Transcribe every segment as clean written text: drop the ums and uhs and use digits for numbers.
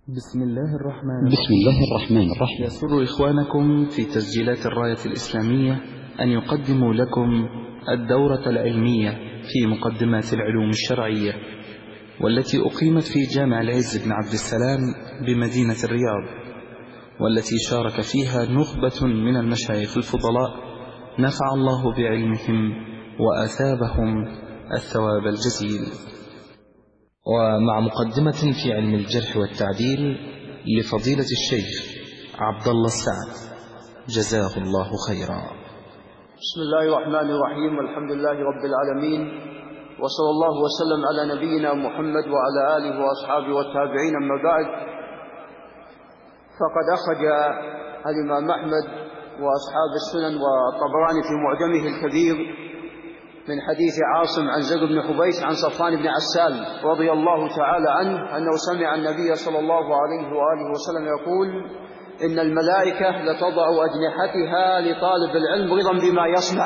بسم الله الرحمن الرحيم. يسر إخوانكم في تسجيلات الراية الإسلامية أن يقدموا لكم الدورة العلمية في مقدمات العلوم الشرعية، والتي أقيمت في جامع العز بن عبد السلام بمدينة الرياض، والتي شارك فيها نخبة من المشايخ الفضلاء نفع الله بعلمهم وأثابهم الثواب الجزيل. ومع مقدمة في علم الجرح والتعديل لفضيلة الشيخ عبد الله السعد جزاه الله خيرا. بسم الله الرحمن الرحيم، والحمد لله رب العالمين، وصلى الله وسلم على نبينا محمد وعلى آله وأصحابه والتابعين. أما بعد، فقد أخرج الإمام أحمد وأصحاب السنن والطبراني في معجمه الكبير من حديث عاصم عن زيد بن حبيش عن صفوان بن عسال رضي الله تعالى عنه أنه سمع النبي صلى الله عليه وآله وسلم يقول: إن الملائكة لتضع أجنحتها لطالب العلم رضا بما يصنع.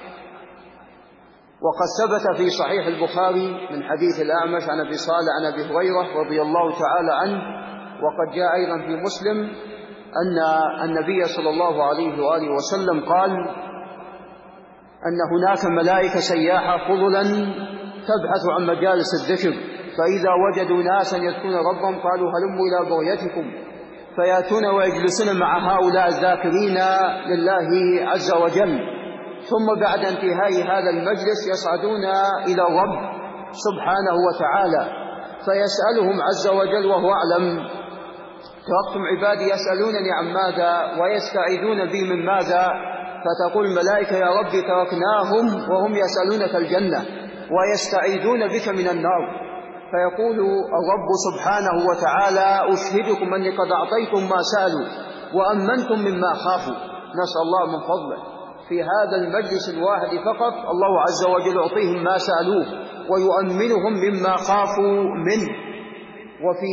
وقد ثبت في صحيح البخاري من حديث الأعمش عن أبي صالح عن أبي هريرة رضي الله تعالى عنه، وقد جاء أيضا في مسلم أن النبي صلى الله عليه وآله وسلم قال: أن هناك ملائكة سياحة فضلا تبحث عن مجالس الذكر، فإذا وجدوا ناسا يذكرون ربهم قالوا هلموا إلى بغيتكم، فيأتون ويجلسون مع هؤلاء الذاكرين لله عز وجل، ثم بعد انتهاء هذا المجلس يصعدون إلى الرب سبحانه وتعالى فيسألهم عز وجل وهو أعلم: تركتم عبادي يسألونني عن ماذا ويستعيذون بي من ماذا؟ فتقول الملائكة: يا رب تركناهم وهم يسألونك الجنة ويستعيذون بك من النار. فيقول الرب سبحانه وتعالى: أشهدكم أني قد أعطيتم ما سألوا وأمنتم مما خافوا. نسأل الله من فضله في هذا المجلس الواحد فقط الله عز وجل يعطيهم ما سألوه ويؤمنهم مما خافوا منه. وفي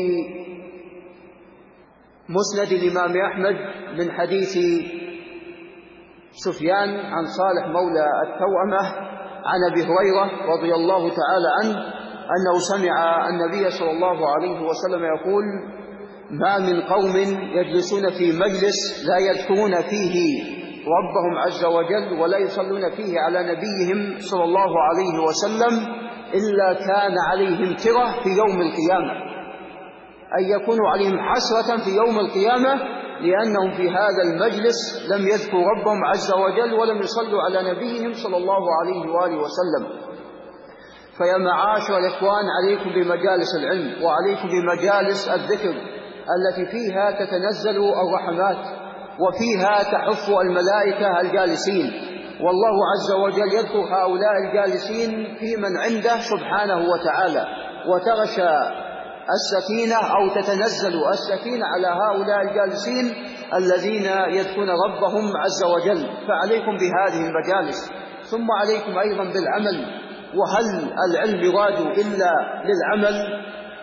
مسند الإمام أحمد من حديث سفيان عن صالح مولى التوأمة عن أبي هريرة رضي الله تعالى عنه أنه سمع النبي صلى الله عليه وسلم يقول: ما من قوم يجلسون في مجلس لا يذكرون فيه ربهم عز وجل ولا يصلون فيه على نبيهم صلى الله عليه وسلم إلا كان عليهم ترة في يوم القيامة، أن يكونوا عليهم حسرة في يوم القيامة، لأنهم في هذا المجلس لم يذكروا ربهم عز وجل ولم يصلوا على نبيهم صلى الله عليه وآله وسلم. فيا معاشر الإخوان، عليكم بمجالس العلم وعليكم بمجالس الذكر التي فيها تتنزل الرحمات وفيها تحف الملائكة الجالسين، والله عز وجل يذكر هؤلاء الجالسين في من عنده سبحانه وتعالى، وتغشى السكينة أو تتنزل السكينة على هؤلاء الجالسين الذين يذكرون ربهم عز وجل. فعليكم بهذه المجالس، ثم عليكم أيضا بالعمل. وهل العلم يراد إلا للعمل؟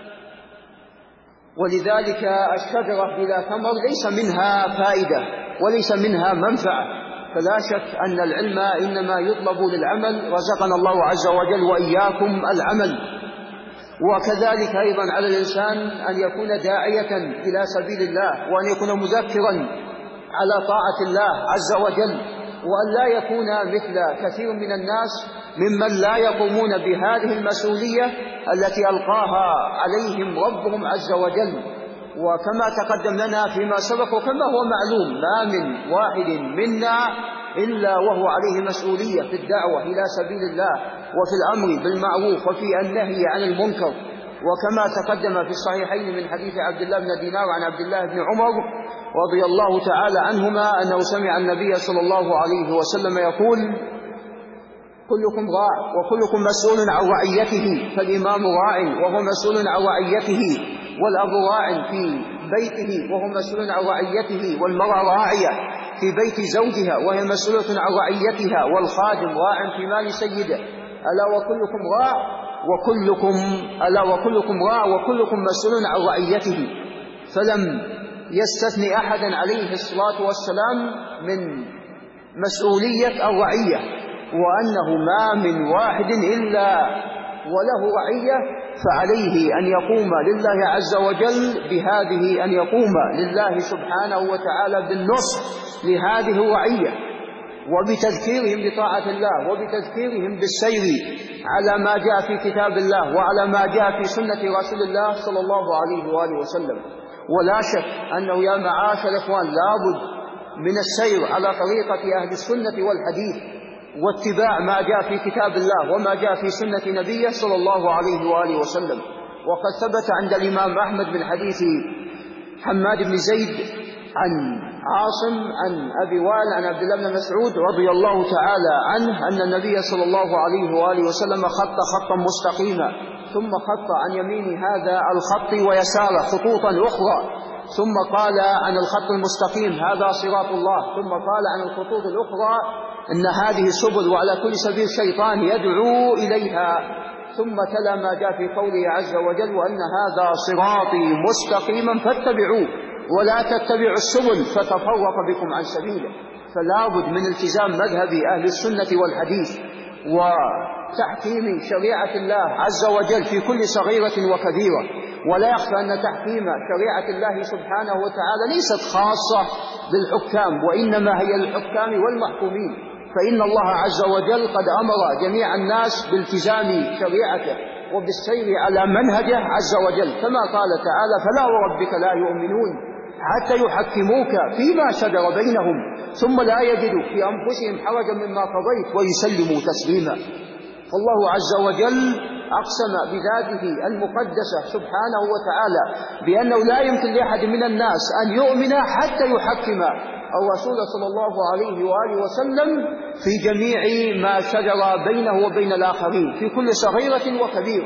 ولذلك الشجرة بلا ثمر ليس منها فائدة وليس منها منفعة، فلا شك أن العلم إنما يطلب للعمل، رزقنا الله عز وجل وإياكم العمل. وكذلك أيضا على الإنسان أن يكون داعية إلى سبيل الله، وأن يكون مذكرا على طاعة الله عز وجل، وأن لا يكون مثل كثير من الناس ممن لا يقومون بهذه المسؤولية التي ألقاها عليهم ربهم عز وجل. وكما تقدم لنا فيما سبق وكما هو معلوم، ما من واحد منا إلا وهو عليه مسؤولية في الدعوة إلى سبيل الله وفي الأمر بالمعروف وفي النهي عن المنكر. وكما تقدم في الصحيحين من حديث عبد الله بن دينار عن عبد الله بن عمر رضي الله تعالى عنهما أنه سمع النبي صلى الله عليه وسلم يقول: كلكم راع وكلكم مسؤول عن رعيته، فالإمام راع وهو مسؤول عن رعيته، والأب راع في بيته وهو مسؤول عن رعيته، والمرأة راعية في بيت زوجها وهي مسؤولة عن رعيتها، والخادم راع في مال سيده. ألا وكلكم راع وكلكم مسؤول عن رعيته. فلم يستثني أحدا عليه الصلاة والسلام من مسؤولية الرعية، وأنه ما من واحد إلا وله رعية فعليه أن يقوم لله عز وجل بهذه، أن يقوم لله سبحانه وتعالى بالنصح لهذه الرعية، وبتذكيرهم بطاعة الله، وبتذكيرهم بالسير على ما جاء في كتاب الله وعلى ما جاء في سنة رسول الله صلى الله عليه وآله وسلم. ولا شك أنه يا معاشر الإخوان لابد من السير على طريقة أهل السنة والحديث، واتباع ما جاء في كتاب الله وما جاء في سنة نبيه صلى الله عليه وآله وسلم. وقد ثبت عند الإمام أحمد من حديث حماد بن زيد عن عاصم عن أبي وائل عن عبد الله بن مسعود رضي الله تعالى عنه أن النبي صلى الله عليه وآله وسلم خط خطا مستقيما، ثم خط عن يمين هذا الخط ويساره خطوطا أخرى، ثم قال عن الخط المستقيم هذا صراط الله، ثم قال عن الخطوط الأخرى إن هذه سبل وعلى كل سبيل شيطان يدعو إليها، ثم تلا ما جاء في قوله عز وجل وأن هذا صراطي مستقيما فاتبعوه ولا تتبعوا السبل فتفرق بكم عن سبيله. فلا بد من التزام مذهب أهل السنة والحديث وتحكيم شريعة الله عز وجل في كل صغيرة وكبيرة. ولا يخفى أن تحكيم شريعة الله سبحانه وتعالى ليست خاصة بالحكام، وإنما هي للحكام والمحكومين، فإن الله عز وجل قد أمر جميع الناس بالتزام شريعته وبالسير على منهجه عز وجل، كما قال تعالى فلا وربك لا يؤمنون حتى يحكموك فيما شجر بينهم ثم لا يجدوا في أنفسهم حرجا مما قضيت ويسلموا تسليما. فالله عز وجل أقسم بذاته المقدسة سبحانه وتعالى بأنه لا يمكن لأحد من الناس أن يؤمن حتى يحكم الرسول صلى الله عليه وآله وسلم في جميع ما شجر بينه وبين الآخرين في كل صغيرة وكبيرة.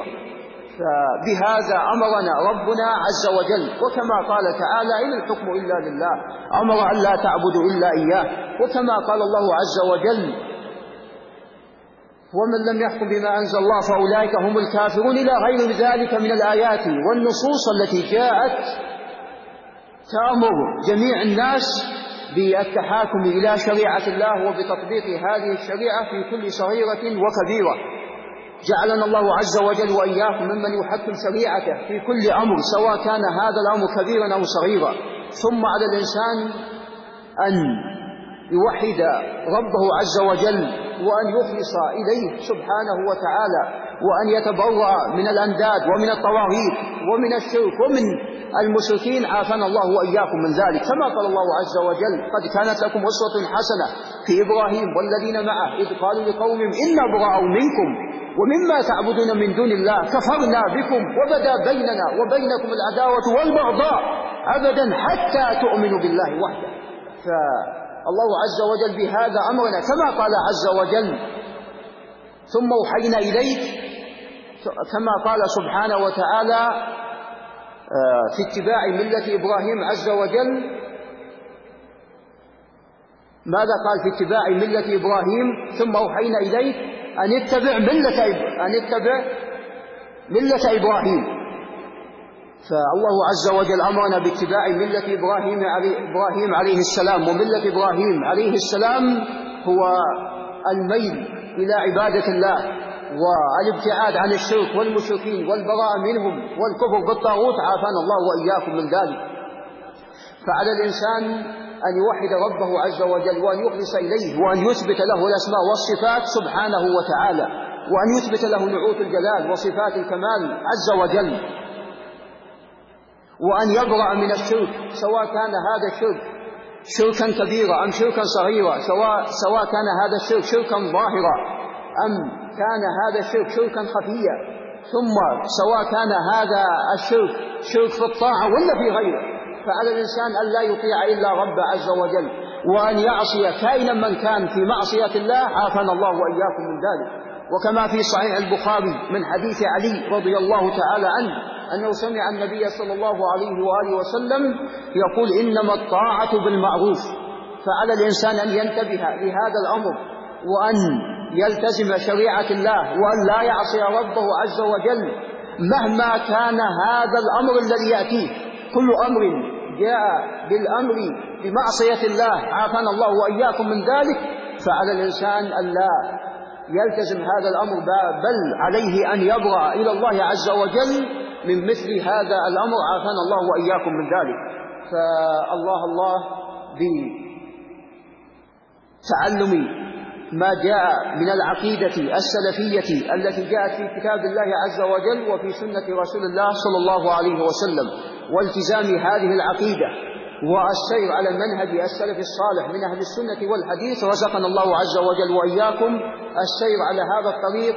فبهذا أمرنا ربنا عز وجل، وكما قال تعالى إن الحكم إلا لله، أمر أن لا تعبدوا إلا إياه، وكما قال الله عز وجل ومن لم يحكم بما أنزل الله فأولئك هم الكافرون، إلى غير ذلك من الآيات والنصوص التي جاءت تأمر جميع الناس بالتحاكم إلى شريعة الله وبتطبيق هذه الشريعة في كل صغيرة وكبيرة. جعلنا الله عز وجل وإياكم ممن يحكم شريعته في كل أمر سواء كان هذا الأمر كبيرا أو صغيرا. ثم على الإنسان أن يوحد ربه عز وجل وأن يخلص إليه سبحانه وتعالى، وأن يتبرأ من الأنداد ومن الطواغيت ومن الشرك ومن المشركين، عافانا الله وإياكم من ذلك. كما قال الله عز وجل قد كانت لكم أسوة حسنة في إبراهيم والذين معه إذ قالوا لقومهم إنا براء منكم ومما تعبدون من دون الله كفرنا بكم وبدا بيننا وبينكم العداوة والبغضاء أبدا حتى تؤمنوا بالله وحده. فالله عز وجل بهذا أمرنا كما قال عز وجل ثم أوحينا إليك، كما قال سبحانه وتعالى في اتباع ملة إبراهيم عز وجل. ماذا قال في اتباع ملة إبراهيم ثم أوحينا إليك أن اتبع ملة إبراهيم. فالله عز وجل أمرنا باتباع ملة إبراهيم عليه السلام، وملة إبراهيم عليه السلام هو الميل إلى عبادة الله والابتعاد عن الشرك والمشركين والبراءة منهم والكفر بالطاغوت، عافانا الله وإياكم من ذلك. فعلى الإنسان أن يوحد ربه عز وجل وأن يخلص إليه وأن يثبت له الأسماء والصفات سبحانه وتعالى، وأن يثبت له نعوت الجلال وصفات الكمال عز وجل، وأن يبرأ من الشرك سواء كان هذا الشرك شركا كبيرا أم شركا صغيرا، سواء كان هذا الشرك شركا ظاهرا أم كان هذا الشرك شركا خفيا، ثم سواء كان هذا الشرك شرك في الطاعة ولا في غيره. فعلى الإنسان أن لا يطيع إلا رب عز وجل، وأن يعصي كائنا من كان في معصية الله، عافانا الله وإياكم من ذلك. وكما في صحيح البخاري من حديث علي رضي الله تعالى عنه أنه سمع النبي صلى الله عليه وآله وسلم يقول إنما الطاعة بالمعروف. فعلى الإنسان أن ينتبه لهذا الأمر وأن يلتزم شريعة الله وأن لا يعصي ربه عز وجل مهما كان هذا الأمر الذي يأتيه. كل أمر جاء بالأمر بمعصية الله، عافانا الله وإياكم من ذلك، فعلى الإنسان أن لا يلتزم هذا الأمر، بل عليه أن يبرأ إلى الله عز وجل من مثل هذا الأمر، عافانا الله وإياكم من ذلك. فالله بتعلم ما جاء من العقيدة السلفية التي جاءت في كتاب الله عز وجل وفي سنة رسول الله صلى الله عليه وسلم، والتزام هذه العقيدة والسير على منهج السلف الصالح من أهل السنة والحديث، رزقنا الله عز وجل وإياكم السير على هذا الطريق،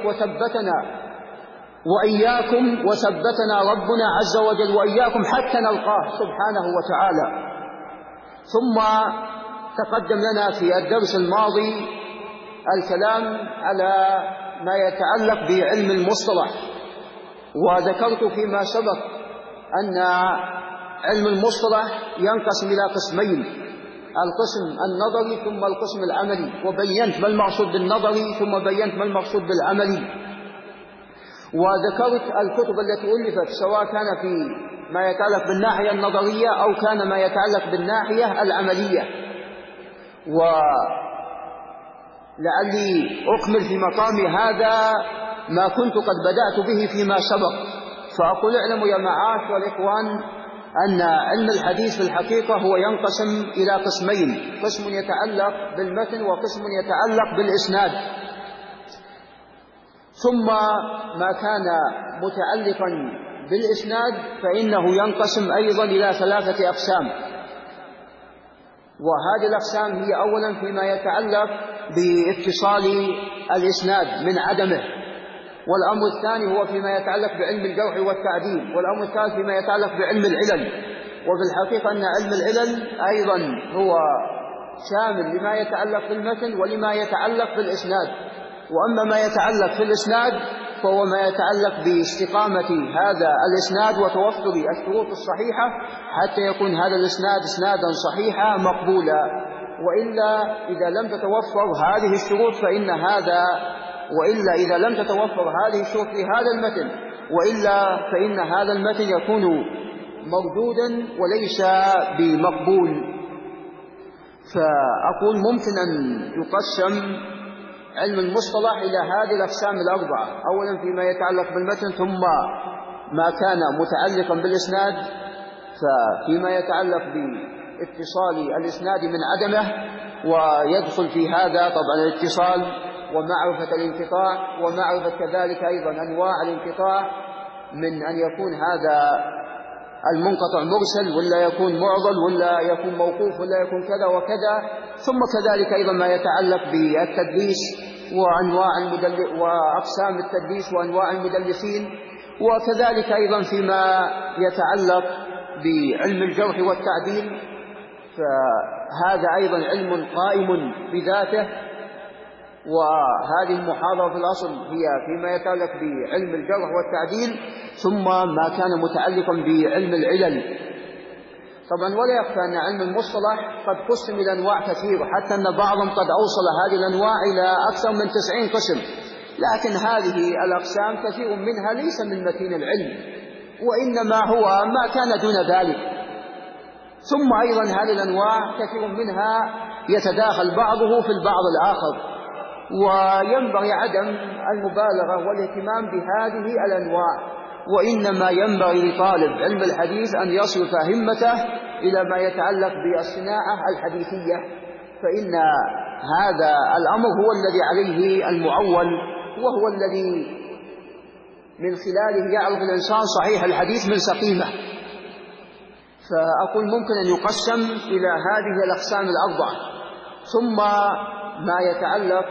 وثبتنا ربنا عز وجل وإياكم حتى نلقاه سبحانه وتعالى. ثم تقدم لنا في الدرس الماضي الكلام على ما يتعلق بعلم المصطلح، وذكرت فيما سبق أن علم المصطلح ينقسم إلى قسمين: القسم النظري ثم القسم العملي، وبينت ما المقصود بالنظري ثم بينت ما المقصود بالعملي، وذكرت الكتب التي ألفت سواء كان في ما يتعلق بالناحية النظرية أو كان ما يتعلق بالناحية العملية. ولعلي أكمل في مقام هذا ما كنت قد بدأت به فيما سبق، فأقول اعلموا يا معاشر الإخوان أن علم الحديث في الحقيقة هو ينقسم إلى قسمين: قسم يتعلق بالمتن وقسم يتعلق بالإسناد. ثم ما كان متعلقا بالإسناد فإنه ينقسم أيضا إلى 3 أقسام، وهذه الأقسام هي أولا فيما يتعلق باتصال الإسناد من عدمه، والأمر الثاني هو فيما يتعلق بعلم الجرح والتعديل، والأمر الثالث فيما يتعلق بعلم العلل. وفي الحقيقة أن علم العلل أيضا هو شامل لما يتعلق بالمتن ولما يتعلق بالإسناد. وأما ما يتعلق في الإسناد فهو ما يتعلق باستقامة هذا الإسناد وتوفر الشروط الصحيحة حتى يكون هذا الإسناد إسنادا صحيحا مقبولا، وإلا إذا لم تتوفر هذه الشروط إذا لم تتوفر هذه الشروط في هذا المتن فإن هذا المتن يكون مردودا وليس بمقبول. فأقول ممكن أن يقسم علم المصطلح إلى هذه الأقسام الأربعة: أولا فيما يتعلق بالمتن، ثم ما كان متعلقا بالإسناد، ففيما يتعلق باتصال الإسناد من عدمه، ويدخل في هذا طبعا الاتصال ومعرفة الانقطاع، ومعرفة كذلك أيضا أنواع الانقطاع من أن يكون هذا المنقطع مرسل ولا يكون معضل ولا يكون موقوف ولا يكون كذا وكذا. ثم كذلك أيضا ما يتعلق بالتدليس وأقسام التدليس وأنواع المدلسين، وكذلك أيضا فيما يتعلق بعلم الجرح والتعديل، فهذا أيضا علم قائم بذاته. وهذه المحاضرة في الأصل هي فيما يتعلق بعلم الجرح والتعديل، ثم ما كان متعلقا بعلم العلل. طبعا ولا يخفى أن علم المصطلح قد قسم إلى أنواع كثيرة، حتى أن بعضهم قد أوصل هذه الأنواع إلى أكثر من 90 قسم، لكن هذه الأقسام كثير منها ليس من متين العلم، وإنما هو ما كان دون ذلك. ثم أيضا هذه الأنواع كثير منها يتداخل بعضه في البعض الآخر، وينبغي عدم المبالغة والاهتمام بهذه الأنواع، وإنما ينبغي لطالب علم الحديث أن يصرف همته إلى ما يتعلق بالصناعة الحديثية، فإن هذا الأمر هو الذي عليه المعول، وهو الذي من خلاله يعرف الإنسان صحيح الحديث من سقيمه. فأقول ممكن أن يقسم إلى هذه الأقسام الأربعة. ثم ما يتعلق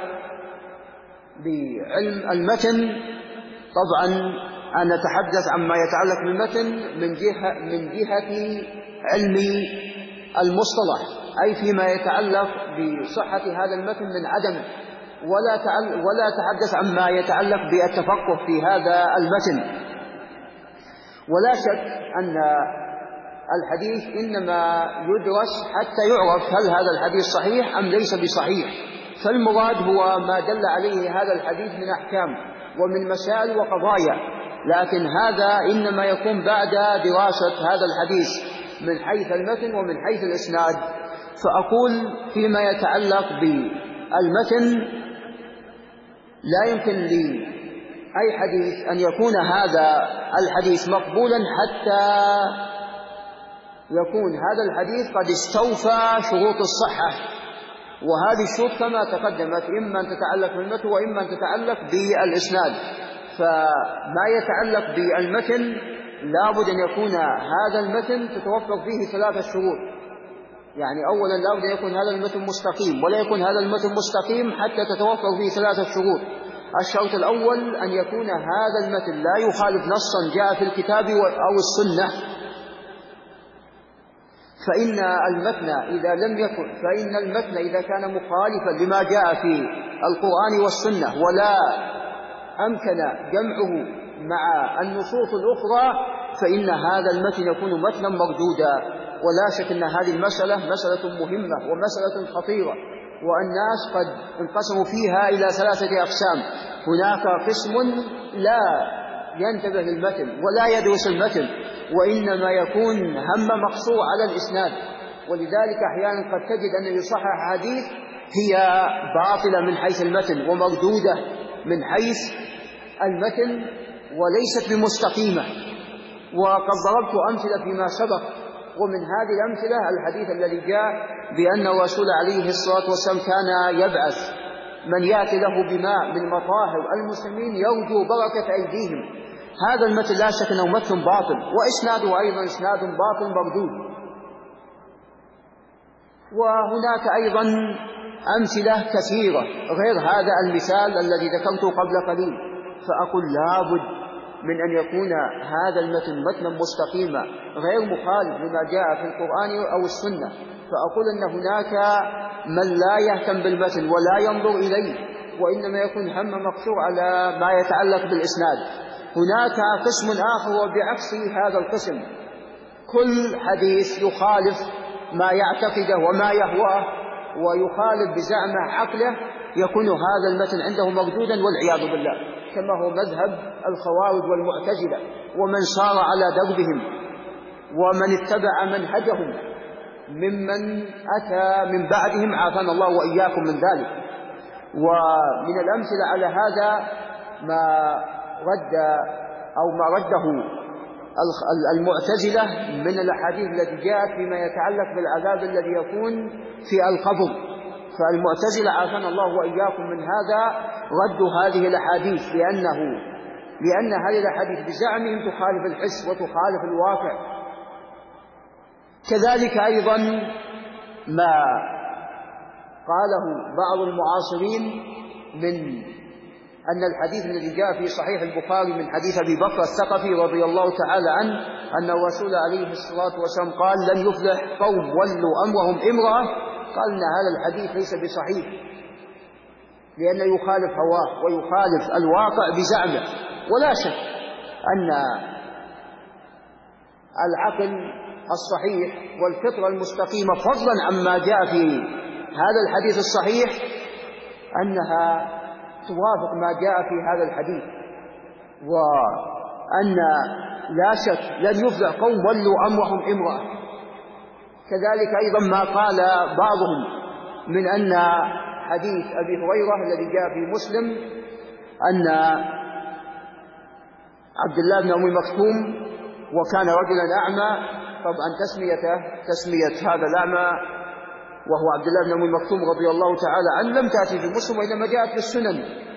بعلم المتن، طبعا أنا أتحدث عما يتعلق بالمتن من جهة علم المصطلح، أي فيما يتعلق بصحة هذا المتن من عدمه، ولا أتحدث عما يتعلق بالتفقه في هذا المتن. ولا شك أن الحديث إنما يدرس حتى يعرف هل هذا الحديث صحيح أم ليس بصحيح، فالمراد هو ما دل عليه هذا الحديث من أحكام ومن مسائل وقضايا، لكن هذا إنما يكون بعد دراسة هذا الحديث من حيث المتن ومن حيث الإسناد. فأقول فيما يتعلق بالمتن لا يمكن لأي حديث أن يكون هذا الحديث مقبولا حتى يكون هذا الحديث قد استوفى شروط الصحة، وهذه الشروط كما تقدمت إما أن تتعلق بالمتن وإما أن تتعلق بالإسناد. فما يتعلق بالمتن لابد أن يكون هذا المتن تتوفر فيه 3 شروط. يعني أولا لابد أن يكون هذا المتن مستقيم، ولا يكون هذا المتن مستقيم حتى تتوفر فيه 3 شروط. الشرط الأول أن يكون هذا المتن لا يخالف نصا جاء في الكتاب أو السنة، فإن المتن إذا كان مخالفا لما جاء في القرآن والسنة ولا أمكن جمعه مع النصوص الأخرى فإن هذا المتن يكون متنا مردودا. ولا شك أن هذه المسألة مسألة مهمة ومسألة خطيرة، والناس قد انقسموا فيها إلى 3 أقسام. هناك قسم لا ينتبه للمتن ولا يدرس المتن، وإنما يكون هم مقصور على الإسناد، ولذلك أحيانا قد تجد أن يصحح حديث هي باطلة من حيث المتن ومردودة من حيث المتن وليست بمستقيمة. وقد ضربت أمثلة فيما سبق، ومن هذه الأمثلة الحديث الذي جاء بأن الرسول عليه الصلاة والسلام كان يبعث من يأتي له بماء من مطاهر المسلمين يرجو بركة أيديهم. هذا المتن لا شك أنه متن باطل، وإسناده أيضا إسناد باطل مردود. وهناك أيضا أمثلة كثيرة غير هذا المثال الذي ذكرته قبل قليل. فأقول لابد من أن يكون هذا المتن متنا مستقيما غير مخالف لما جاء في القرآن أو السنة. فأقول أن هناك من لا يهتم بالمتن ولا ينظر إليه، وإنما يكون هم مقصور على ما يتعلق بالإسناد. هناك قسم آخر وبعكس هذا القسم، كل حديث يخالف ما يعتقده وما يهواه ويخالف بزعمه عقله يكون هذا المتن عنده مردودا والعياذ بالله، كما هو مذهب الخوارج والمعتزلة ومن سار على دربهم ومن اتبع منهجهم ممن أتى من بعدهم عافانا الله وإياكم من ذلك. ومن الأمثلة على هذا ما رده المعتزلة من الأحاديث التي جاءت فيما يتعلق بالعذاب الذي يكون في القبر. فالمعتزلة عافانا الله وإياكم من هذا ردوا هذه الأحاديث لأن هذه الأحاديث بزعمهم تخالف الحس وتخالف الواقع. كذلك أيضا ما قاله بعض المعاصرين من أن الحديث الذي جاء في صحيح البخاري من حديث أبي بكر الثقفي رضي الله تعالى عنه أن الرسول عليه الصلاة والسلام قال: لن يفلح قوم ولوا أمرهم امرأة. قال إن هذا الحديث ليس بصحيح، لأنه يخالف هواه ويخالف الواقع بزعمه. ولا شك أن العقل الصحيح والفطرة المستقيمة فضلا عما جاء في هذا الحديث الصحيح أنها توافق ما جاء في هذا الحديث، وأن لا شك لن يفلح قوم ولوا أمرهم امرأة. كذلك أيضا ما قال بعضهم من أن حديث أبي هريرة الذي جاء في مسلم أن عبد الله بن أم مكتوم وكان رجلا أعمى، طبعا تسمية هذا الأعمى وهو عبد الله بن أم مكتوم رضي الله تعالى عنه لم تأتي في مسلم وإنما جاءت في السنن.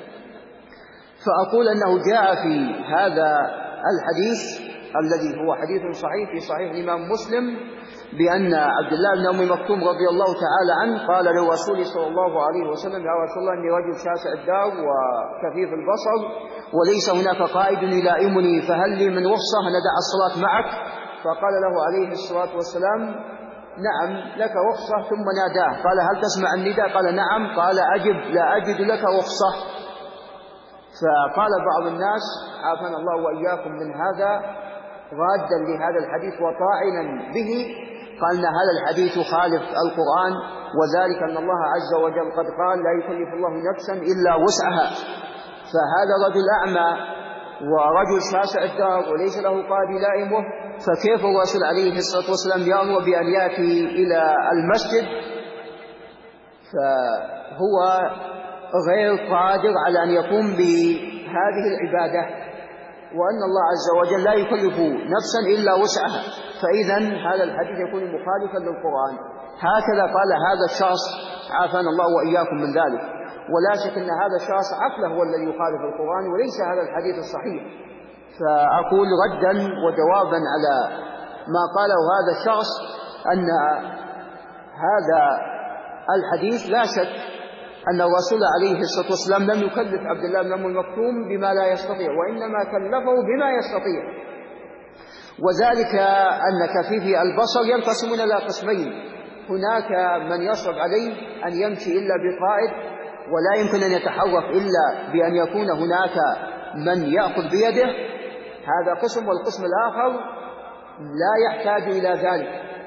فأقول أنه جاء في هذا الحديث الذي هو حديث صحيح في صحيح الإمام مسلم بأن عبد الله بن أم مكتوم رضي الله تعالى عنه قال للرسول صلى الله عليه وسلم: يا رسول الله إني رجل شاسع الدار وكفيف البصر وليس هناك قائد يلائمني، فهل لي من رخصة ندع الصلاة معك؟ فقال له عليه الصلاة والسلام: نعم لك رخصة. ثم ناداه قال: هل تسمع النداء؟ قال: نعم. قال: أجب، لا أجد لك رخصة. فقال بعض الناس عافانا الله وإياكم من هذا رادا لهذا الحديث وطاعنا به، قال إن هذا الحديث يخالف القرآن، وذلك أن الله عز وجل قد قال: لا يكلف الله نفسا إلا وسعها. فهذا رجل أعمى ورجل شاسع الدار وليس له قائد يلائمه، فكيف الرسول عليه الصلاة والسلام يأمر بأن يأتي إلى المسجد؟ فهو غير قادر على أن يقوم بهذه العبادة، وأن الله عز وجل لا يكلف نفسا إلا وسعها، فإذا هذا الحديث يكون مخالفا للقرآن. هكذا قال هذا الشخص عافانا الله وإياكم من ذلك. ولا شك أن هذا الشخص عقله هو الذي يخالف القرآن وليس هذا الحديث الصحيح. فأقول ردا وجوابا على ما قاله هذا الشخص أن هذا الحديث لا شك أن الرسول عليه الصلاة والسلام لم يكلف عبد الله بن أم مكتوم بما لا يستطيع، وإنما كلفه بما يستطيع، وذلك أن كفيف البصر ينقسمون إلى قسمين. هناك من يصعب عليه أن يمشي إلا بقائد ولا يمكن أن يتحرك إلا بأن يكون هناك من يأخذ بيده، هذا قسم. والقسم الآخر لا يحتاج إلى ذلك،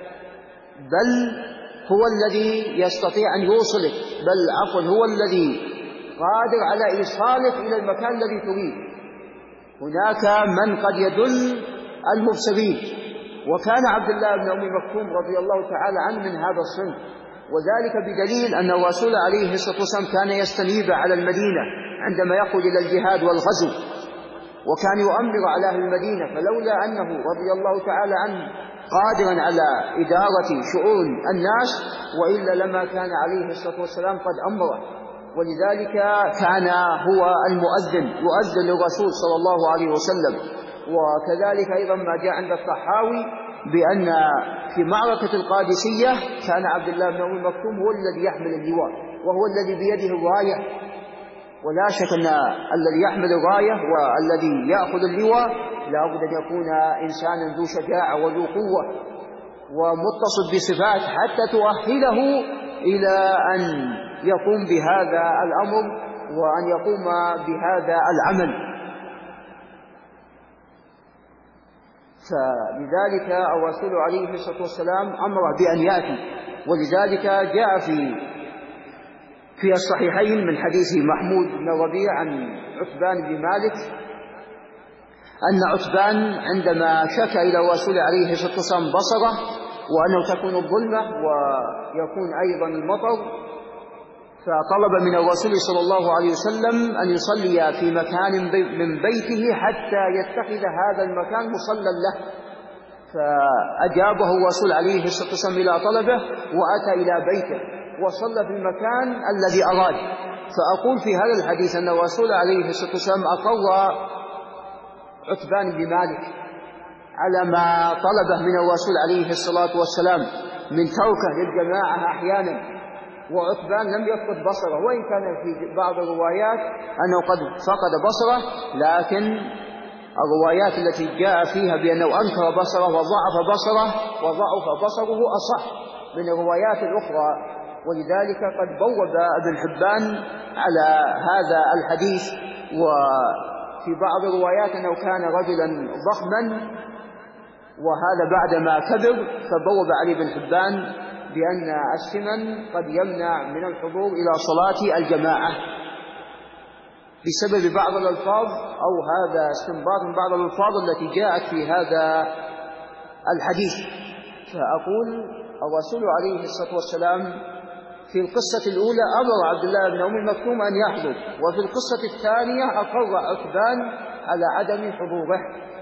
بل هو الذي يستطيع أن يوصلك، بل عفوا هو الذي قادر على إيصالك إلى المكان الذي تريد. هناك من قد يدل المبصرين، وكان عبد الله بن أم مكتوم رضي الله تعالى عنه من هذا الصنف، وذلك بدليل أن الرسول عليه الصلاة والسلام كان يستنيب على المدينة عندما يخرج إلى الجهاد والغزو، وكان يؤمر على أهل المدينة، فلولا أنه رضي الله تعالى عنه قادرا على إدارة شؤون الناس وإلا لما كان عليه الصلاة والسلام قد أمره. ولذلك كان هو المؤذن يؤذن للرسول صلى الله عليه وسلم. وكذلك أيضا ما جاء عند الطحاوي بأن في معركة القادسية كان عبد الله بن أم مكتوم هو الذي يحمل اللواء، وهو الذي بيده الراية. ولا شك أن الذي يحمل الراية والذي يأخذ اللواء لا بد أن يكون إنسانا ذو شجاعة وذو قوة ومتصف بصفات حتى تؤهله إلى أن يقوم بهذا الأمر وأن يقوم بهذا العمل. فلذلك الرسول عليه الصلاة والسلام أمر بأن يأتي. ولذلك جاء في الصحيحين من حديث محمود بن ربيع عن عتبان بن مالك أن عتبان عندما شكى إلى الرسول عليه الصلاة والسلام بصره وأنه تكون الظلمة ويكون أيضا المطر، فطلب من الرسول صلى الله عليه وسلم أن يصلي في مكان من بيته حتى يتخذ هذا المكان مصلى له، فأجابه الرسول عليه الصلاة والسلام إلى طلبه وأتى إلى بيته وصلى في المكان الذي أراد. فأقول في هذا الحديث أن الرسول عليه الصلاة والسلام أقر عتبان بن مالك على ما طلبه من الرسول عليه الصلاة والسلام من تركه للجماعة أحيانا، وعتبان لم يفقد بصره، وإن كان في بعض الروايات أنه قد فقد بصره، لكن الروايات التي جاء فيها بأنه أنكر بصره وضعف بصره أصح من الروايات الأخرى. ولذلك قد بوب ابن حبان على هذا الحديث، وفي بعض الروايات أنه كان رجلا ضخما، وهذا بعدما كبر، فبوب علي بن حبان بأن السمن قد يمنع من الحضور إلى صلاة الجماعة بسبب بعض الألفاظ، أو هذا استنباط من بعض الألفاظ التي جاءت في هذا الحديث. فأقول الرسول عليه الصلاة والسلام في القصة الأولى أمر عبد الله بن أم مكتوم أن يحضر، وفي القصة الثانية أقر عتبان على عدم حضوره.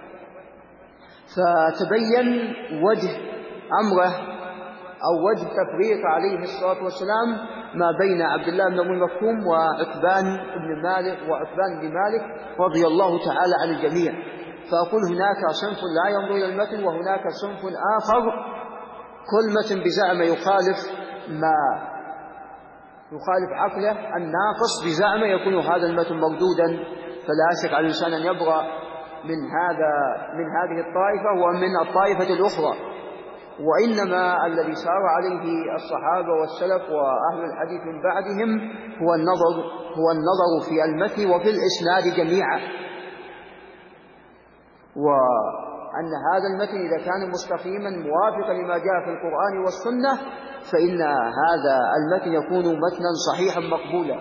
فتبين وجه أمره أو وجه تفريق عليه الصلاة والسلام ما بين عبد الله بن أم مكتوم وعتبان بن مالك رضي الله تعالى عن الجميع. فأقول هناك صنف لا ينظر إلى المتن، وهناك صنف آخر كل متن بزعمه يخالف عقله الناقص بزعمه يكون هذا المتن مردودا. فلا شك على الإنسان أن يبرأ من هذه الطائفة ومن الطائفة الأخرى. وإنما الذي سار عليه الصحابة والسلف وأهل الحديث من بعدهم هو النظر في المتن وفي الإسناد جميعا، وأن هذا المتن إذا كان مستقيما موافقا لما جاء في القرآن والسنة فإن هذا المتن يكون متنا صحيحا مقبولا.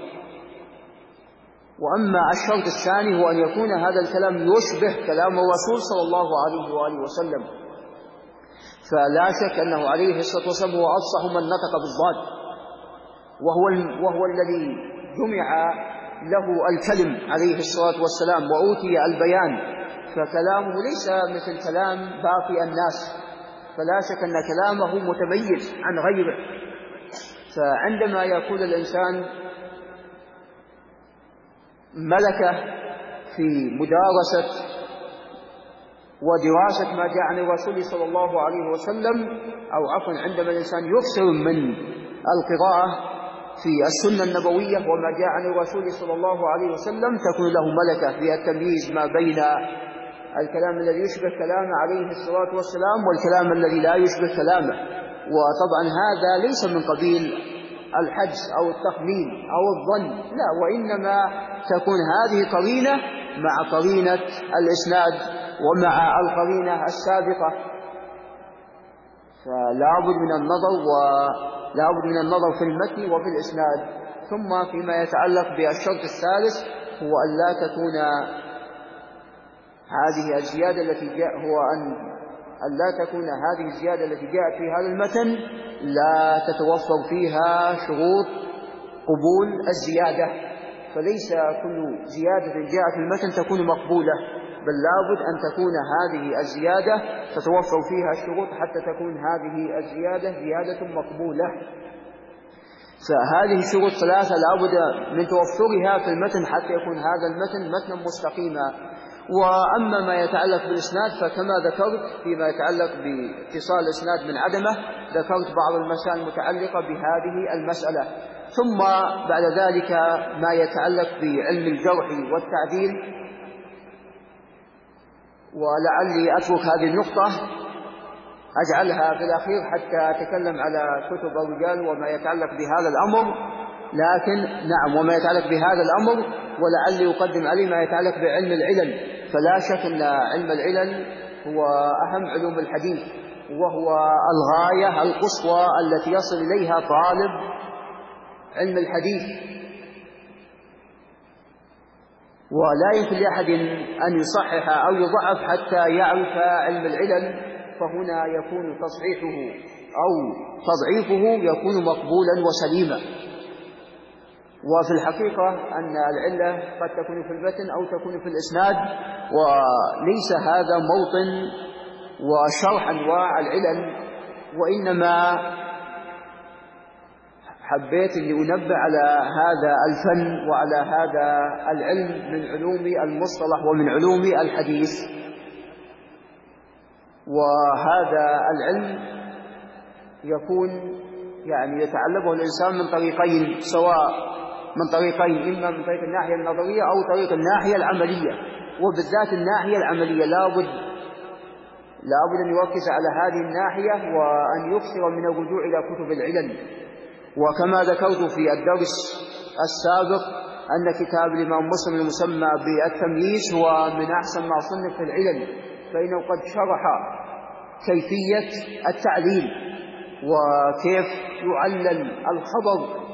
وأما الشرط الثاني هو أن يكون هذا الكلام يشبه كلام الرسول صلى الله عليه وآله وسلم، فلا شك أنه عليه الصلاة والسلام هو أفصح من نطق بالضاد، وهو الذي جمع له الكلم عليه الصلاة والسلام وأوتي البيان، فكلامه ليس مثل كلام باقي الناس، فلا شك أن كلامه متميز عن غيره. فعندما يكون الإنسان ملكة في مدارسة ودراسة ما جاء عن الرسول صلى الله عليه وسلم، أو عفوا عندما الإنسان يكثر من القراءة في السنة النبوية وما جاء عن الرسول صلى الله عليه وسلم، تكون له ملكة في التمييز ما بين الكلام الذي يشبه كلامه عليه الصلاة والسلام والكلام الذي لا يشبه كلامه. وطبعا هذا ليس من قبيل الحدس أو التخمين أو الظن، لا، وإنما تكون هذه قرينة مع قرينة الإسناد ومع القرينة السابقة. فلا بد من النظر في المتن وفي الإسناد. ثم فيما يتعلق بالشرط الثالث هو أن لا تكون هذه الزيادة التي جاءت في هذا المتن لا تتوفر فيها شروط قبول الزيادة، فليس كل زيادة جاءت في المتن تكون مقبولة، بل لابد أن تكون هذه الزيادة تتوفر فيها الشروط حتى تكون هذه الزيادة زيادة مقبولة. فهذه الشروط ثلاثة لابد من توفرها في المتن حتى يكون هذا المتن متنا مستقيما. وأما ما يتعلق بالإسناد فكما ذكرت فيما يتعلق باتصال الإسناد من عدمه، ذكرت بعض المسائل المتعلقة بهذه المسألة. ثم بعد ذلك ما يتعلق بعلم الجرح والتعديل، ولعلي أترك هذه النقطة أجعلها في الأخير حتى أتكلم على كتب الرجال وما يتعلق بهذا الأمر. لكن نعم، وما يتعلق بهذا الأمر، ولعلي أقدم عليه ما يتعلق بعلم العلل. فلا شك أن علم العلل هو أهم علوم الحديث، وهو الغاية القصوى التي يصل إليها طالب علم الحديث. ولا يمكن لأحد أن يصحح أو يضعف حتى يعرف علم العلل، فهنا يكون تصحيحه أو تضعيفه يكون مقبولا وسليما. وفي الحقيقة أن العلة قد تكون في المتن أو تكون في الإسناد، وليس هذا موطن وشرح أنواع العلل، وإنما حبيت أن أنبه على هذا الفن وعلى هذا العلم من علوم المصطلح ومن علوم الحديث. وهذا العلم يكون يتعلمه الإنسان من طريقين، سواء من طريقين، إما من طريق الناحية النظرية أو طريق الناحية العملية. وبالذات الناحية العملية لابد أن يركز على هذه الناحية وأن يكثر من الرجوع إلى كتب العلل. وكما ذكرت في الدرس السابق أن كتاب الإمام مسلم المسمى بالتمييز هو من أحسن ما صنف في العلل، فإنه قد شرح كيفية التعليل وكيف يعلل الخبر.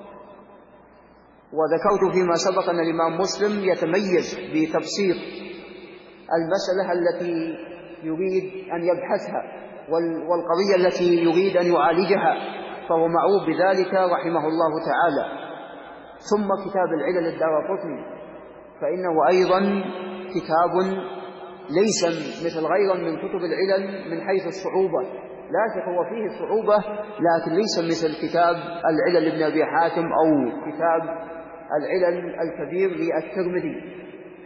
وذكرت فيما سبق أن الإمام مسلم يتميز بتبسيط المسألة التي يريد أن يبحثها والقضية التي يريد أن يعالجها، فهو معروف بذلك رحمه الله تعالى. ثم كتاب العلل الدارقطني فإنه أيضا كتاب ليس مثل غيره من كتب العلل من حيث الصعوبة، لا شك هو فيه صعوبة، لكن ليس مثل كتاب العلل لابن أبي حاتم أو كتاب العلل الكبير للترمذي.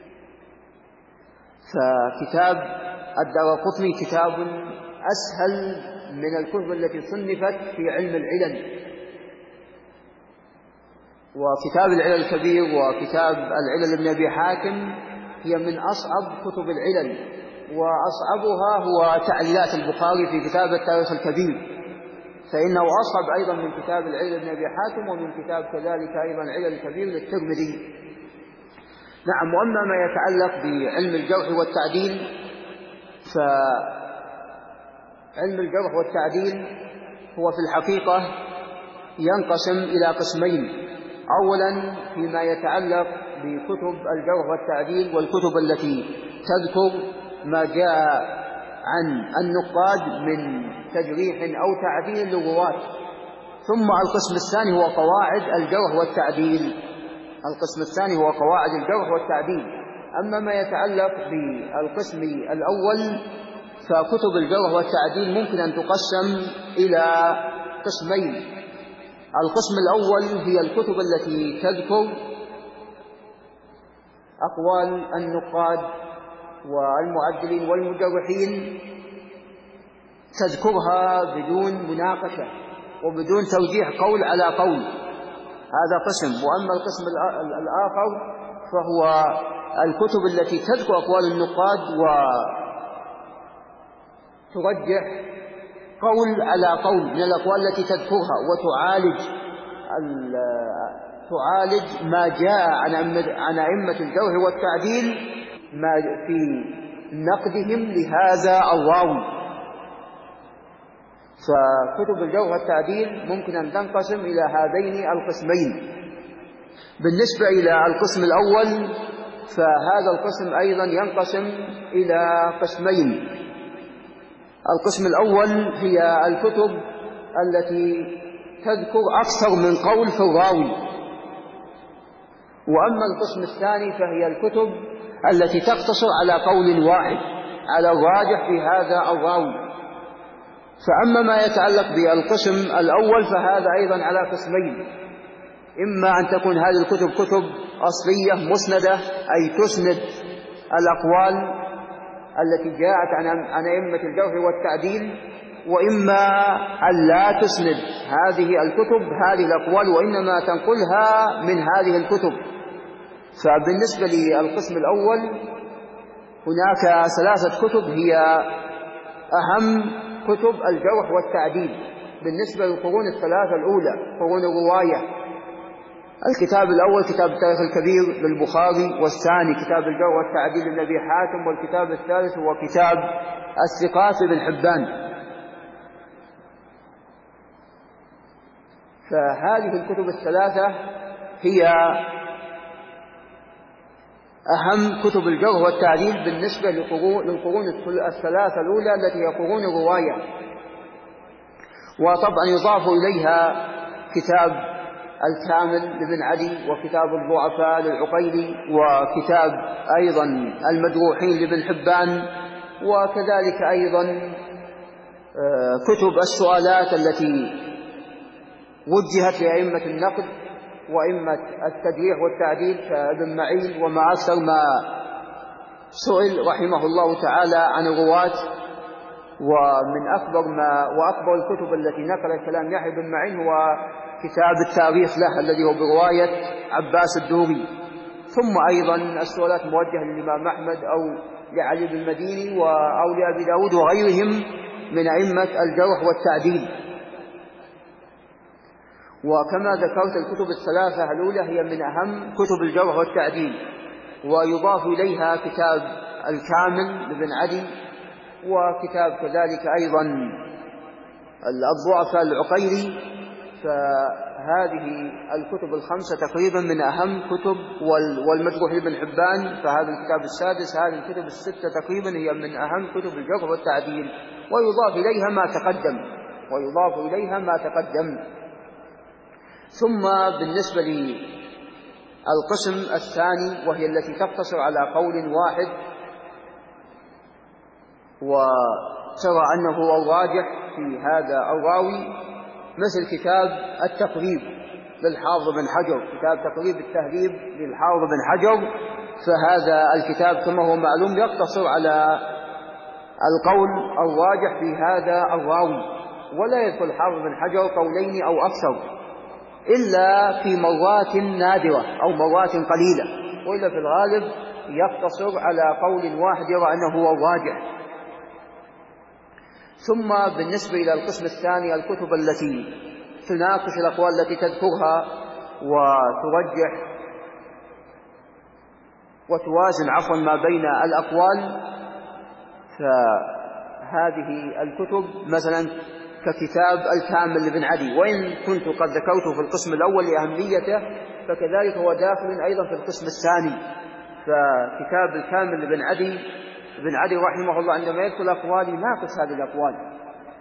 فكتاب الدارقطني كتاب أسهل من الكتب التي صنفت في علم العلل. وكتاب العلل الكبير وكتاب العلل لابن أبي حاتم هي من أصعب كتب العلل، وأصعبها هو تعليلات البخاري في كتاب التاريخ الكبير، فإنه أصعب أيضا من كتاب العلل لابن أبي حاتم، ومن كتاب كذلك أيضا العلل الكبير للترمذي. نعم. وأما ما يتعلق بعلم الجرح والتعديل، فعلم الجرح والتعديل هو في الحقيقة ينقسم إلى قسمين. أولا فيما يتعلق بكتب الجرح والتعديل والكتب التي تذكر ما جاء عن النقاد من تجريح أو تعديل للرواة. ثم القسم الثاني هو قواعد الجرح والتعديل، القسم الثاني هو قواعد الجرح والتعديل. أما ما يتعلق بالقسم الأول فكتب الجرح والتعديل ممكن أن تقسم إلى قسمين. القسم الأول هي الكتب التي تذكر أقوال النقاد والمعدلين والمجرحين، تذكرها بدون مناقشة وبدون توجيه قول على قول، هذا قسم. وأما القسم الآخر فهو الكتب التي تذكر أقوال النقاد وترجح قول على قول من الأقوال التي تذكرها، تعالج ما جاء عن أئمة الجرح والتعديل ما في نقدهم لهذا الراوي. فكتب الجرح والتعديل ممكن أن تنقسم إلى هذين القسمين. بالنسبة إلى القسم الأول فهذا القسم أيضا ينقسم إلى قسمين. القسم الأول هي الكتب التي تذكر أكثر من قول في الراوي، وأما القسم الثاني فهي الكتب التي تقتصر على قول واحد على الراجح في هذا الراوي. فأما ما يتعلق بالقسم الأول فهذا أيضا على قسمين، إما أن تكون هذه الكتب كتب أصلية مسندة أي تسند الأقوال التي جاءت عن أئمة الجرح والتعديل، وإما أن لا تسند هذه الكتب هذه الأقوال وإنما تنقلها من هذه الكتب. فبالنسبة للقسم الأول هناك 3 كتب هي أهم كتب الجرح والتعديل بالنسبة للقرون الثلاثة الأولى، قرون الرواية. الكتاب الأول كتاب التاريخ الكبير للبخاري، والثاني كتاب الجرح والتعديل لابن أبي حاتم، والكتاب الثالث هو كتاب الثقات لابن حبان. فهذه الكتب ال3 هي أهم كتب الجرح والتعديل بالنسبة للقرون ال3 الأولى التي هي قرون الرواية. وطبعا يضاف إليها كتاب الكامل لابن عدي، وكتاب الضعفاء للعقيلي، وكتاب أيضا المجروحين لابن حبان، وكذلك أيضا كتب السؤالات التي وجهت لأئمة النقد وأئمة التجريح والتعديل كابن معين، وما أكثر ما سئل رحمه الله تعالى عن الرواة. ومن أكبر الكتب التي نقل كلام يحيى بن معين هو كتاب التاريخ له الذي هو برواية عباس الدوري. ثم أيضا السؤالات موجهة للإمام أحمد أو لعلي بن المديني أو لأبي داود وغيرهم من أئمة الجرح والتعديل. وكما ذكرت الكتب ال3 الأولى هي من أهم كتب الجرح والتعديل، ويضاف إليها كتاب الكامل لابن عدي، وكتاب كذلك أيضا الضعفاء العقيلي. فهذه الكتب ال5 تقريبا من أهم كتب، والمجروح لابن حبان فهذا الكتاب السادس. هذه الكتب ال6 تقريبا هي من أهم كتب الجرح والتعديل، ويضاف إليها ما تقدم. ثم بالنسبة للقسم الثاني وهي التي تقتصر على قول واحد وترى أنه هو الراجح في هذا الراوي، مثل كتاب التقريب للحافظ بن حجر، كتاب تقريب التهذيب للحافظ بن حجر. فهذا الكتاب كما هو معلوم يقتصر على القول الراجح في هذا الراوي، ولا يذكر الحافظ بن حجر قولين أو أكثر إلا في مرات نادرة أو مرات قليلة، وإلا في الغالب يقتصر على قول واحد يرى أنه هو الراجح. ثم بالنسبة إلى القسم الثاني الكتب التي تناقش الأقوال التي تذكرها وتوازن ما بين الأقوال. فهذه الكتب مثلا ككتاب الكامل لابن عدي، وإن كنت قد ذكرته في القسم الأول لأهميته فكذلك هو داخل أيضا في القسم الثاني. فكتاب الكامل لابن عدي رحمه الله عندما يذكر الأقوال يناقش هذه الأقوال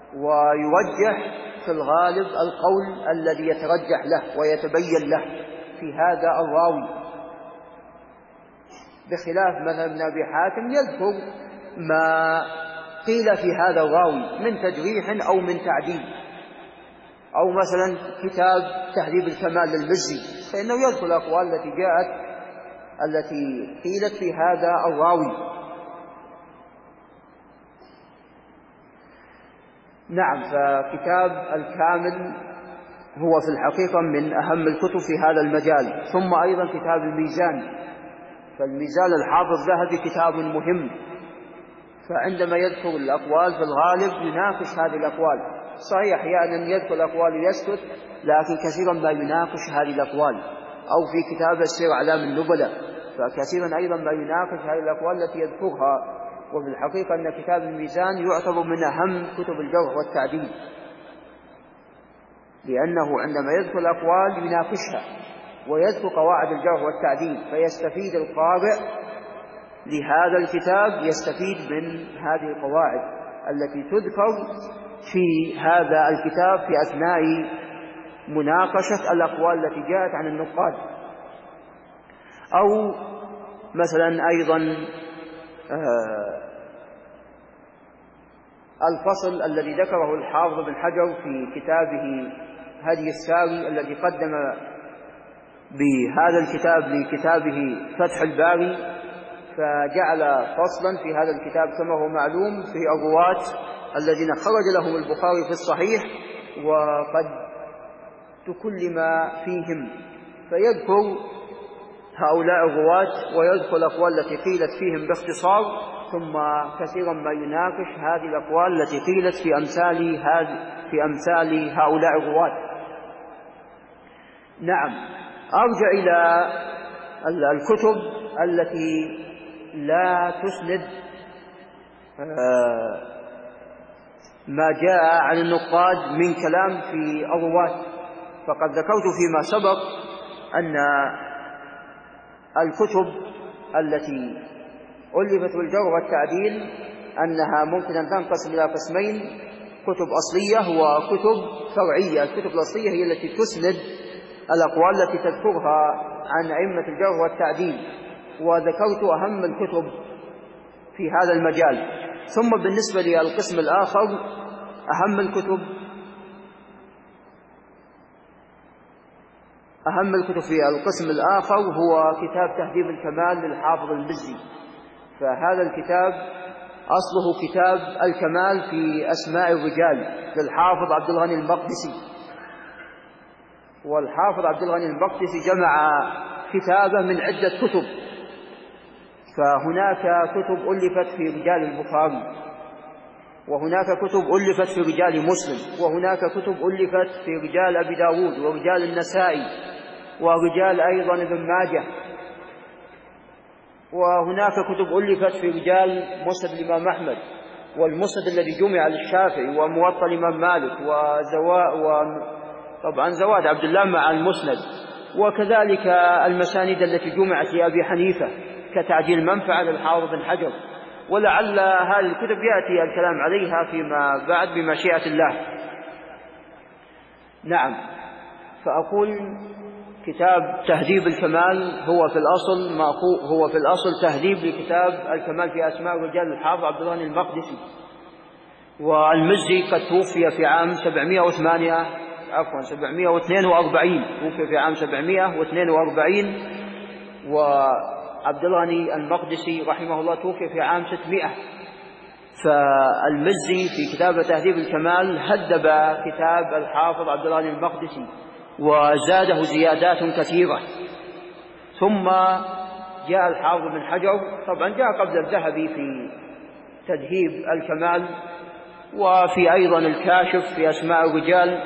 ويرجح في الغالب القول الذي يترجح له ويتبين له، في هذا الراوي، بخلاف مثلا ابن أبي حاتم يذكر ما قيل في هذا الراوي من تجريح أو من تعديل. أو مثلا كتاب تهذيب الكمال للمزي فإنه يذكر الأقوال التي جاءت التي قيلت في هذا الراوي. نعم، فكتاب الكامل هو في الحقيقة من أهم الكتب في هذا المجال. ثم أيضا كتاب الميزان، فالميزان الحافظ الذهبي كتاب مهم، فعندما يذكر الأقوال في الغالب يناقش هذه الأقوال. صحيح أحيانا يذكر الأقوال ويسكت، لكن كثيرا ما يناقش هذه الأقوال. أو في كتاب السير أعلام النبلاء فكثيرا أيضا ما يناقش هذه الأقوال التي يذكرها. وفي الحقيقة أن كتاب الميزان يعتبر من أهم كتب الجرح والتعديل، لأنه عندما يذكر الأقوال يناقشها ويذكر قواعد الجرح والتعديل، فيستفيد القارئ لهذا الكتاب يستفيد من هذه القواعد التي تذكر في هذا الكتاب في أثناء مناقشة الأقوال التي جاءت عن النقاد. أو مثلا أيضا الفصل الذي ذكره الحافظ بن حجر في كتابه هدي الساري الذي قدم بهذا الكتاب لكتابه فتح الباري، فجعل فصلا في هذا الكتاب كما هو معلوم في الرواة الذين خرج لهم البخاري في الصحيح وقد تكلم فيهم، فيذكر هؤلاء الرواة ويذكر الأقوال التي قيلت فيهم باختصار، ثم كثيرا ما يناقش هذه الأقوال التي قيلت في أمثال هؤلاء الرواة. نعم، أرجع إلى الكتب التي لا تسند ما جاء عن النقاد من كلام في الرواة. فقد ذكرت فيما سبق أن الكتب التي ألفت بالجرح والتعديل أنها ممكن أن تنقسم إلى قسمين: كتب أصلية وكتب فرعية. الكتب الأصلية هي التي تسند الأقوال التي تذكرها عن أئمة الجرح والتعديل، وذكرت أهم الكتب في هذا المجال. ثم بالنسبة للقسم الآخر، أهم الكتب في القسم الآخر هو كتاب تهذيب الكمال للحافظ المزي. فهذا الكتاب أصله كتاب الكمال في أسماء الرجال للحافظ عبد الغني المقدسي، والحافظ عبد الغني المقدسي جمع كتابه من عدة كتب. فهناك كتب ألفت في رجال البخاري، وهناك كتب ألفت في رجال مسلم، وهناك كتب ألفت في رجال أبي داود ورجال النسائي ورجال أيضا ابن ماجه، وهناك كتب ألفت في رجال مسند الإمام أحمد والمسند الذي جمع للشافعي وموطأ الإمام مالك وطبعا زواد عبد الله مع المسند، وكذلك المسانيد التي جمعت لأبي حنيفة كتعجيل المنفعة للحافظ بن حجر. ولعل هذه الكتب يأتي الكلام عليها فيما بعد بمشيئة الله. نعم، فأقول كتاب تهذيب الكمال هو في الأصل تهذيب لكتاب الكمال في أسماء رجال الحافظ عبد الغني المقدسي. والمزي قد توفي في عام 742 توفي في عام 742، وعبد الغني المقدسي رحمه الله توفي في عام 600. فالمزي في كتاب تهذيب الكمال هذب كتاب الحافظ عبد الغني المقدسي وزاده زيادات كثيرة. ثم جاء الحافظ بن حجر، طبعا جاء قبل الذهبي في تذهيب الكمال، وفي أيضا الكاشف في أسماء الرجال.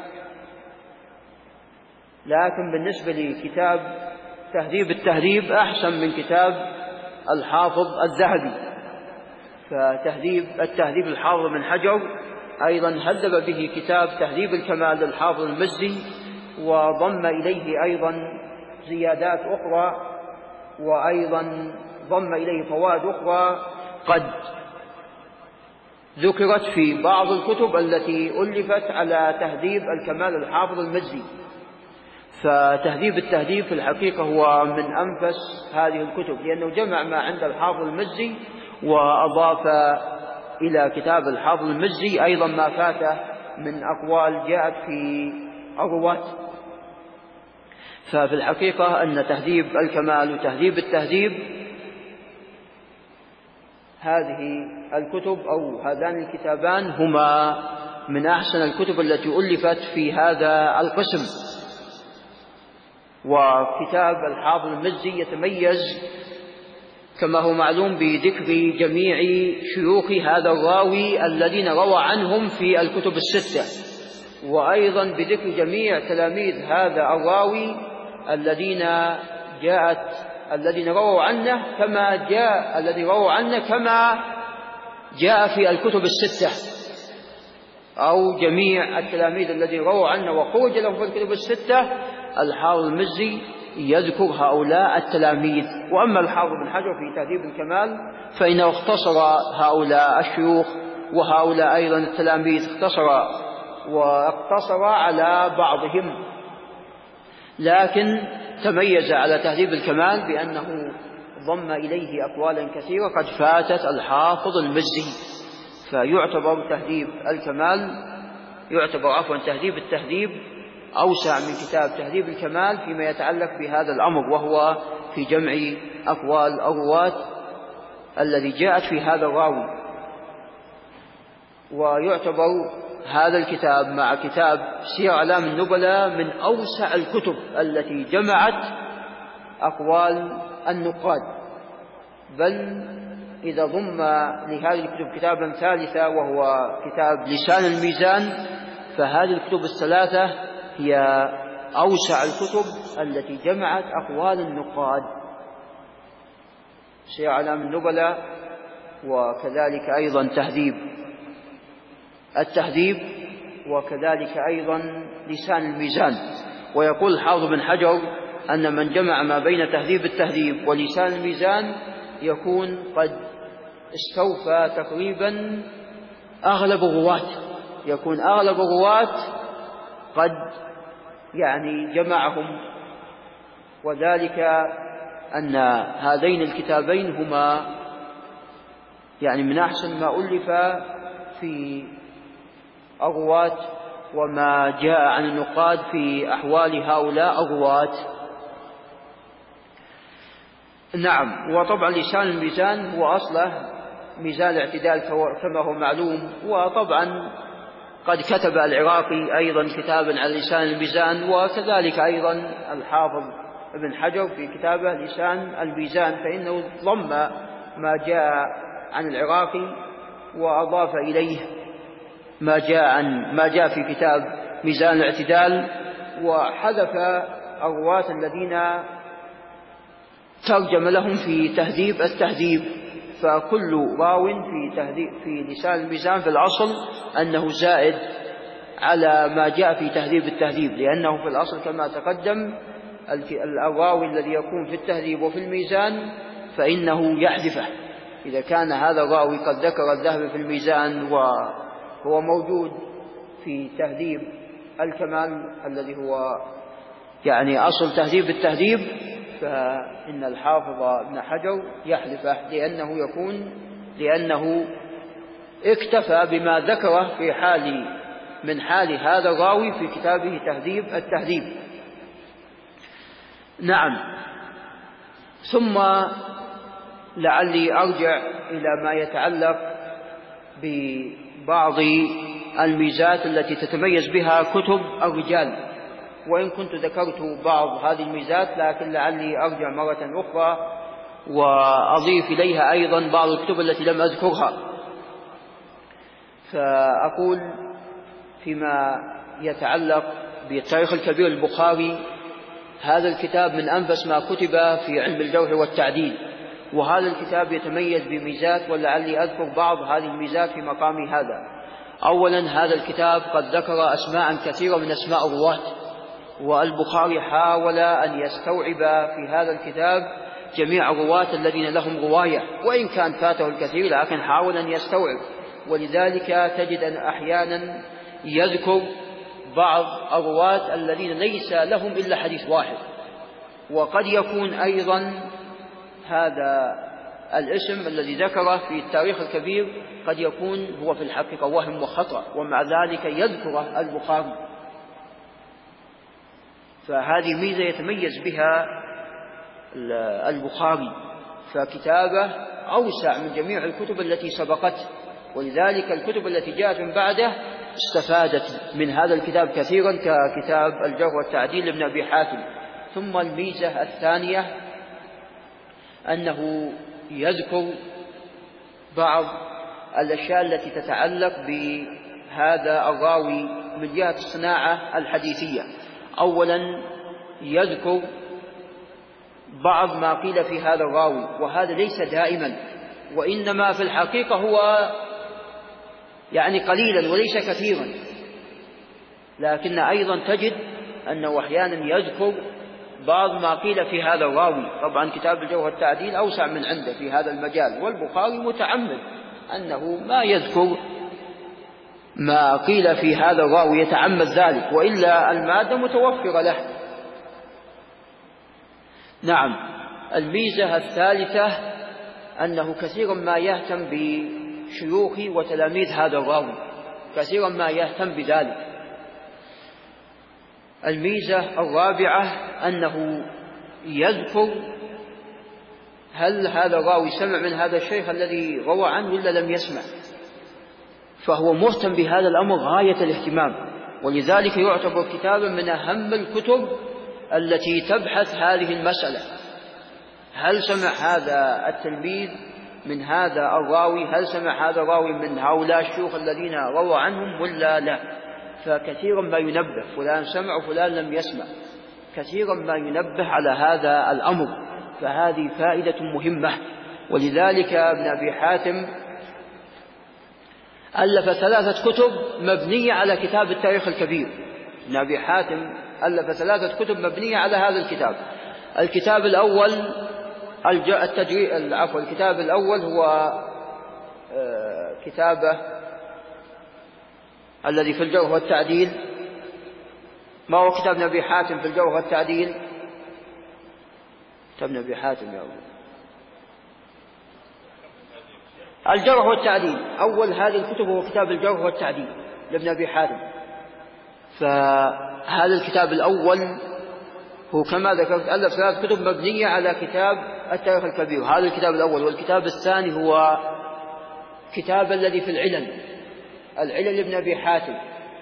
لكن بالنسبة لكتاب تهذيب التهذيب أحسن من كتاب الحافظ الذهبي. فتهذيب التهذيب الحافظ بن حجر أيضا هذب به كتاب تهذيب الكمال للحافظ المزي، وضم إليه أيضا زيادات أخرى، وأيضا ضم إليه فوائد أخرى قد ذكرت في بعض الكتب التي ألفت على تهذيب الكمال للحافظ المزي. فتهذيب التهذيب في الحقيقة هو من أنفس هذه الكتب، لأنه جمع ما عند الحافظ المزي وأضاف إلى كتاب الحافظ المزي أيضا ما فاته من أقوال جاءت في الرواة. ففي الحقيقة أن تهذيب الكمال وتهذيب التهذيب هذه الكتب أو هذان الكتابان هما من أحسن الكتب التي ألفت في هذا القسم. وكتاب الحافظ المزي يتميز كما هو معلوم بذكر جميع شيوخ هذا الراوي الذين روى عنهم في الكتب الستة، وأيضا بذكر جميع تلاميذ هذا الراوي الذين رووا عنه كما جاء في الكتب الستة، أو جميع التلاميذ الذين رووا عنه وخرج لهم في الكتب الستة. الحافظ المزي يذكر هؤلاء التلاميذ. وأما الحافظ بن حجر في تهذيب الكمال فإنه اختصر هؤلاء الشيوخ وهؤلاء أيضا التلاميذ، واقتصر على بعضهم، لكن تميز على تهذيب الكمال بأنه ضم إليه أقوالا كثيرة قد فاتت الحافظ المزي. فيعتبر تهذيب تهذيب التهذيب أوسع من كتاب تهذيب الكمال فيما يتعلق بهذا الأمر، وهو في جمع أقوال الرواة الذي جاءت في هذا الراوي. ويعتبر هذا الكتاب مع كتاب سير أعلام النبلاء من أوسع الكتب التي جمعت أقوال النقاد، بل إذا ضم لهذه الكتب كتابا ثالثا وهو كتاب لسان الميزان، فهذه الكتب الثلاثة هي أوسع الكتب التي جمعت أقوال النقاد، سير أعلام النبلاء وكذلك أيضا تهذيب التهذيب وكذلك أيضا لسان الميزان. ويقول الحافظ بن حجر أن من جمع ما بين تهذيب التهذيب ولسان الميزان يكون قد استوفى تقريبا أغلب الرواة قد جمعهم، وذلك أن هذين الكتابين هما من أحسن ما ألف في الرواة وما جاء عن النقاد في أحوال هؤلاء الرواة. نعم. وطبعا لسان الميزان هو أصله ميزان الاعتدال كما هو معلوم، وطبعا قد كتب العراقي أيضا كتابا عن لسان الميزان، وكذلك أيضا الحافظ ابن حجر في كتابه لسان الميزان، فإنه ضم ما جاء عن العراقي وأضاف إليه ما جاء في كتاب ميزان الاعتدال، وحذف الرواة الذين ترجم لهم في تهذيب التهذيب. فكل راو في لسان الميزان في الأصل أنه زائد على ما جاء في تهذيب التهذيب، لأنه في الأصل كما تقدم الراوي الذي يكون في التهذيب وفي الميزان فإنه يحذفه. إذا كان هذا الراوي قد ذكر الذهب في الميزان وهو موجود في تهذيب الكمال الذي هو أصل تهذيب التهذيب، فإن الحافظ ابن حجر يحذفه لأنه اكتفى بما ذكره من حال هذا الراوي في كتابه تهذيب التهذيب. نعم. ثم لعلي أرجع إلى ما يتعلق ببعض الميزات التي تتميز بها كتب الرجال، وإن كنت ذكرت بعض هذه الميزات لكن لعلي أرجع مرة أخرى وأضيف إليها أيضا بعض الكتب التي لم أذكرها. فأقول فيما يتعلق بالتاريخ الكبير البخاري، هذا الكتاب من أنفس ما كتب في علم الجرح والتعديل، وهذا الكتاب يتميز بميزات ولعلي أذكر بعض هذه الميزات في مقامي هذا. أولا، هذا الكتاب قد ذكر أسماء كثيرة من أسماء الرواة، والبخاري حاول أن يستوعب في هذا الكتاب جميع الرواة الذين لهم رواية، وإن كان فاته الكثير لكن حاول أن يستوعب. ولذلك تجد أن أحيانا يذكر بعض الرواة الذين ليس لهم إلا حديث واحد. وقد يكون أيضا هذا الاسم الذي ذكره في التاريخ الكبير قد يكون هو في الحقيقة وهم وخطأ، ومع ذلك يذكره البخاري. فهذه ميزة يتميز بها البخاري، فكتابه أوسع من جميع الكتب التي سبقته، ولذلك الكتب التي جاءت من بعده استفادت من هذا الكتاب كثيرا، ككتاب الجرح والتعديل لابن أبي حاتم. ثم الميزة الثانية أنه يذكر بعض الأشياء التي تتعلق بهذا الراوي من جهة الصناعة الحديثية. أولا يذكر بعض ما قيل في هذا الراوي، وهذا ليس دائما، وإنما في الحقيقة هو يعني قليلا وليس كثيرا، لكن أيضا تجد أنه أحيانا يذكر بعض ما قيل في هذا الراوي. طبعا كتاب الجرح والتعديل أوسع من عنده في هذا المجال، والبخاري متعمد أنه ما يذكر ما قيل في هذا الراوي، يتعمد ذلك، وإلا المادة متوفرة له. نعم. الميزة الثالثة أنه كثيرا ما يهتم بشيوخ وتلاميذ هذا الراوي، كثيرا ما يهتم بذلك. الميزة الرابعة أنه يذكر هل هذا الراوي سمع من هذا الشيخ الذي روى عنه ولا لم يسمع، فهو مهتم بهذا الأمر غاية الاهتمام، ولذلك يعتبر كتابا من أهم الكتب التي تبحث هذه المسألة. هل سمع هذا التلميذ من هذا الراوي؟ هل سمع هذا الراوي من هؤلاء الشيوخ الذين روى عنهم ولا لا؟ فكثيرا ما ينبه فلان سمع وفلان لم يسمع، كثيرا ما ينبه على هذا الأمر، فهذه فائدة مهمة. ولذلك ابن أبي حاتم ألف 3 كتب مبنية على كتاب التاريخ الكبير. ابن أبي حاتم ألف 3 كتب مبنية على هذا الكتاب. الكتاب الأول الكتاب الأول هو كتابه الذي في الجرح والتعديل. ما هو كتاب ابن أبي حاتم في الجرح والتعديل؟ كتاب ابن أبي حاتم يا أبو الجرح والتعديل. أول هذه الكتب هو كتاب الجرح والتعديل لابن أبي حاتم. فهذا الكتاب الأول هو كما ذكرت ألف 3 كتب مبنية على كتاب التاريخ الكبير، هذا الكتاب الأول. والكتاب الثاني هو كتاب الذي في العلل لابن أبي حاتم.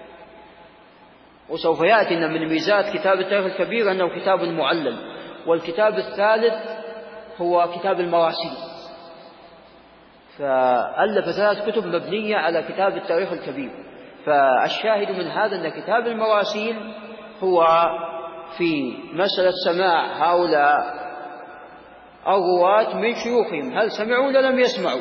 وسوف يأتي أن من ميزات كتاب التاريخ الكبير أنه كتاب معلل. والكتاب الثالث هو كتاب المراسيل. فألف 3 كتب مبنية على كتاب التاريخ الكبير. فالشاهد من هذا أن كتاب المراسيل هو في مسألة سماع هؤلاء الرواة من شيوخهم، هل سمعوا ولا لم يسمعوا.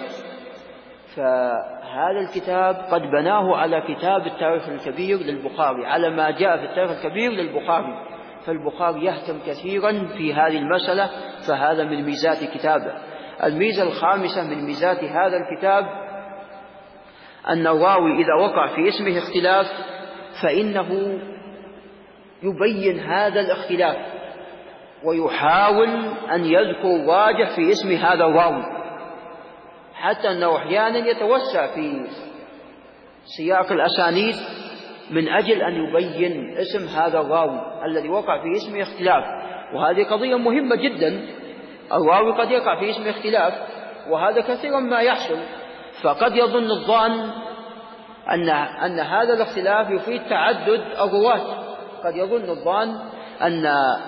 فهذا الكتاب قد بناه على كتاب التاريخ الكبير للبخاري، على ما جاء في التاريخ الكبير للبخاري. فالبخاري يهتم كثيرا في هذه المسألة، فهذا من ميزات كتابه. الميزة الخامسة من ميزات هذا الكتاب أن الراوي إذا وقع في اسمه اختلاف فإنه يبين هذا الاختلاف ويحاول أن يذكر راجح في اسم هذا الراوي، حتى أنه أحيانا يتوسع في سياق الأسانيد من أجل أن يبين اسم هذا الراوي الذي وقع في اسمه اختلاف. وهذه قضية مهمة جدا. الراوي قد يقع في اسمه اختلاف، وهذا كثيرا ما يحصل. فقد يظن الظان أن هذا الاختلاف يفيد تعدد الرواة. قد يظن الظان أن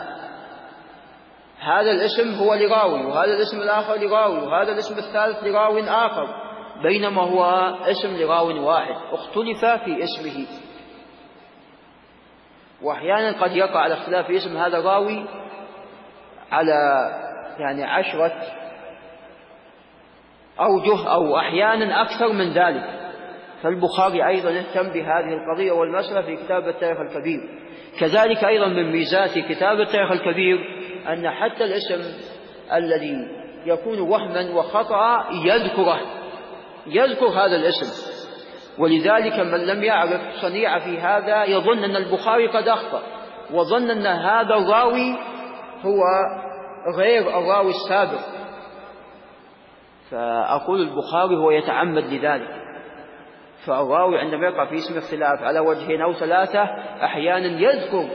هذا الاسم هو لراوي، وهذا الاسم الآخر لراوي، وهذا الاسم الثالث لراوي آخر، بينما هو اسم لراوي واحد اختلف في اسمه. وأحيانا قد يقع الاختلاف في اسم هذا الراوي على 10 أوجه أو أحيانا أكثر من ذلك. فالبخاري أيضا اهتم بهذه القضية والمسألة في كتاب التاريخ الكبير. كذلك أيضا من ميزات كتاب التاريخ الكبير أن حتى الاسم الذي يكون وهما وخطأ يذكر هذا الاسم. ولذلك من لم يعرف صنيع في هذا يظن أن البخاري قد أخطأ، وظن أن هذا الراوي هو غير الراوي السابق. فأقول البخاري هو يتعمد لذلك. فالراوي عندما يقع في اسم اختلاف على وجهين أو ثلاثة أحيانا يذكر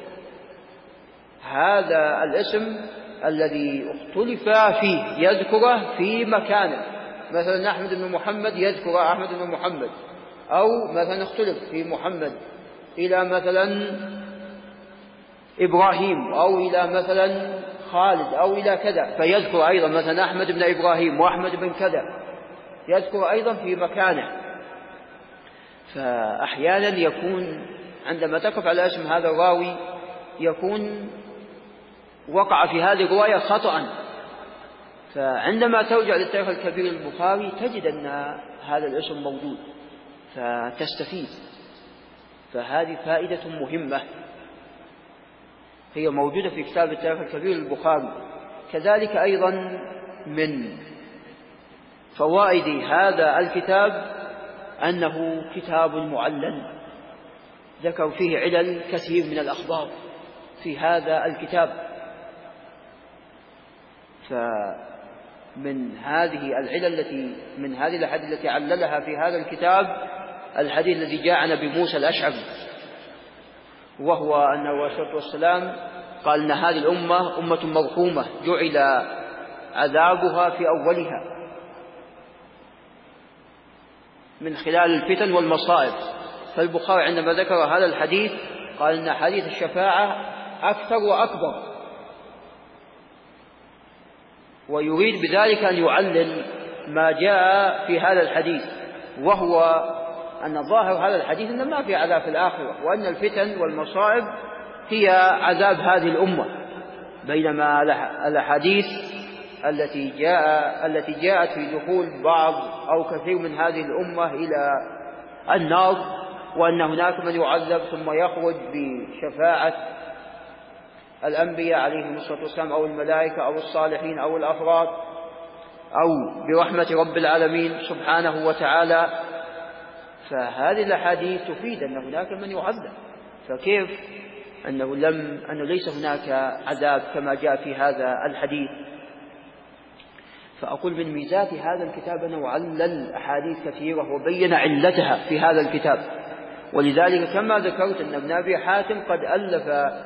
هذا الاسم الذي اختلف فيه، يذكره في مكانه. مثلا أحمد بن محمد يذكر أحمد بن محمد، أو مثلا اختلف في محمد إلى مثلا إبراهيم، أو إلى مثلا خالد، أو إلى كذا، فيذكر أيضا مثلا أحمد بن إبراهيم وأحمد بن كذا، يذكر أيضا في مكانه. فأحيانا يكون عندما تقف على اسم هذا الراوي يكون وقع في هذه الرواية خطأ، فعندما ترجع للتاريخ الكبير البخاري تجد أن هذا الاسم موجود فتستفيد. فهذه فائدة مهمة هي موجودة في كتاب التاريخ الكبير البخاري. كذلك أيضا من فوائد هذا الكتاب أنه كتاب معلل، ذكر فيه علل كثير من الأخبار في هذا الكتاب. فمن هذه العلل من هذه الأحاديث التي عللها في هذا الكتاب الحديث الذي جاء عن أبي موسى الأشعري، وهو أنه عليه الصلاة والسلام قال إن هذه الأمة أمة مرحومة جعل عذابها في أولها من خلال الفتن والمصائب. فالبخاري عندما ذكر هذا الحديث قال إن حديث الشفاعة أكثر وأكبر، ويريد بذلك أن يعلل ما جاء في هذا الحديث، وهو أن ظاهر هذا الحديث أن ما في عذاب في الآخرة، وأن الفتن والمصائب هي عذاب هذه الأمة، بينما الأحاديث التي جاءت في دخول بعض أو كثير من هذه الأمة إلى النار، وأن هناك من يعذب ثم يخرج بشفاعة الأنبياء عليهم الصلاة والسلام أو الملائكة أو الصالحين أو الأفراد أو برحمة رب العالمين سبحانه وتعالى. فهذه الأحاديث تفيد أن هناك من يعذب، فكيف أنه ليس هناك عذاب كما جاء في هذا الحديث؟ فأقول من ميزات هذا الكتاب أنه علل أحاديث كثيرة وبين علتها في هذا الكتاب. ولذلك كما ذكرت أن ابن أبي حاتم قد ألف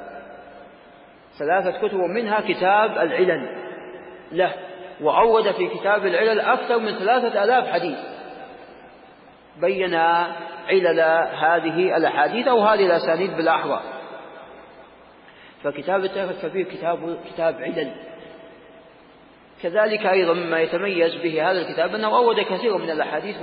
3 كتب ومنها كتاب العلل له، وعود في كتاب العلل أكثر من 3000 حديث بين علل هذه الأحاديث أو هذه الأسانيد بالأحرى. فكتاب التاريخ الكبير كتاب علل. كذلك أيضا مما يتميز به هذا الكتاب أنه أورد كثيرا من الأحاديث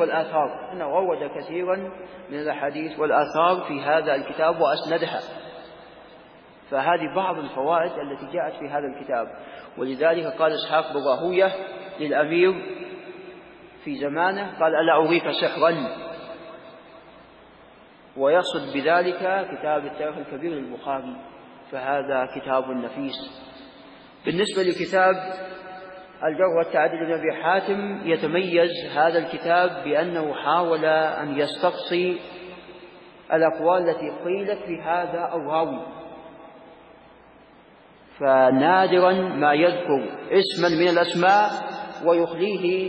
والآثار في هذا الكتاب وأسندها. فهذه بعض الفوائد التي جاءت في هذا الكتاب. ولذلك قال إسحاق بن راهوية للأمير في زمانه قال ألا أريك سحرا، ويقصد بذلك كتاب التاريخ الكبير للبخاري، فهذا كتاب نفيس. بالنسبة لكتاب الجرح والتعديل لابن أبي حاتم يتميز هذا الكتاب بأنه حاول أن يستقصي الأقوال التي قيلت في هذا الراوي، فنادرا ما يذكر اسما من الأسماء ويخليه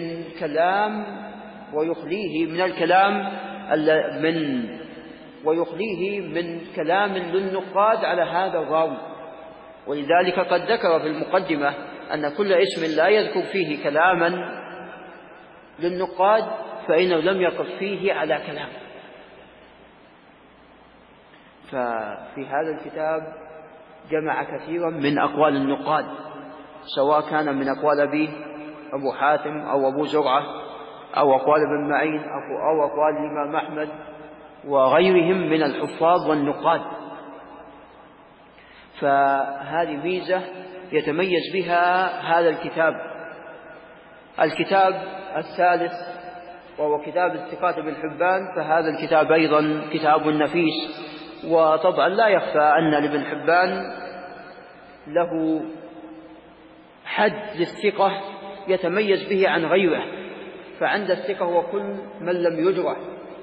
من كلام للنقاد على هذا الراوي. ولذلك قد ذكر في المقدمة أن كل اسم لا يذكر فيه كلاما للنقاد فإنه لم يقف فيه على كلام. ففي هذا الكتاب جمع كثيرا من أقوال النقاد، سواء كان من أقوال أبو حاتم أو أبو زرعة أو أقوال ابن معين أو أقوال الإمام أحمد وغيرهم من الحفاظ والنقاد. فهذه ميزة يتميز بها هذا الكتاب. الكتاب الثالث وهو كتاب الثقات بن حبان، فهذا الكتاب أيضا كتاب نفيس. وطبعا لا يخفى أن لابن حبان له حد للثقة يتميز به عن غيره، فعند الثقة هو كل من لم يجرح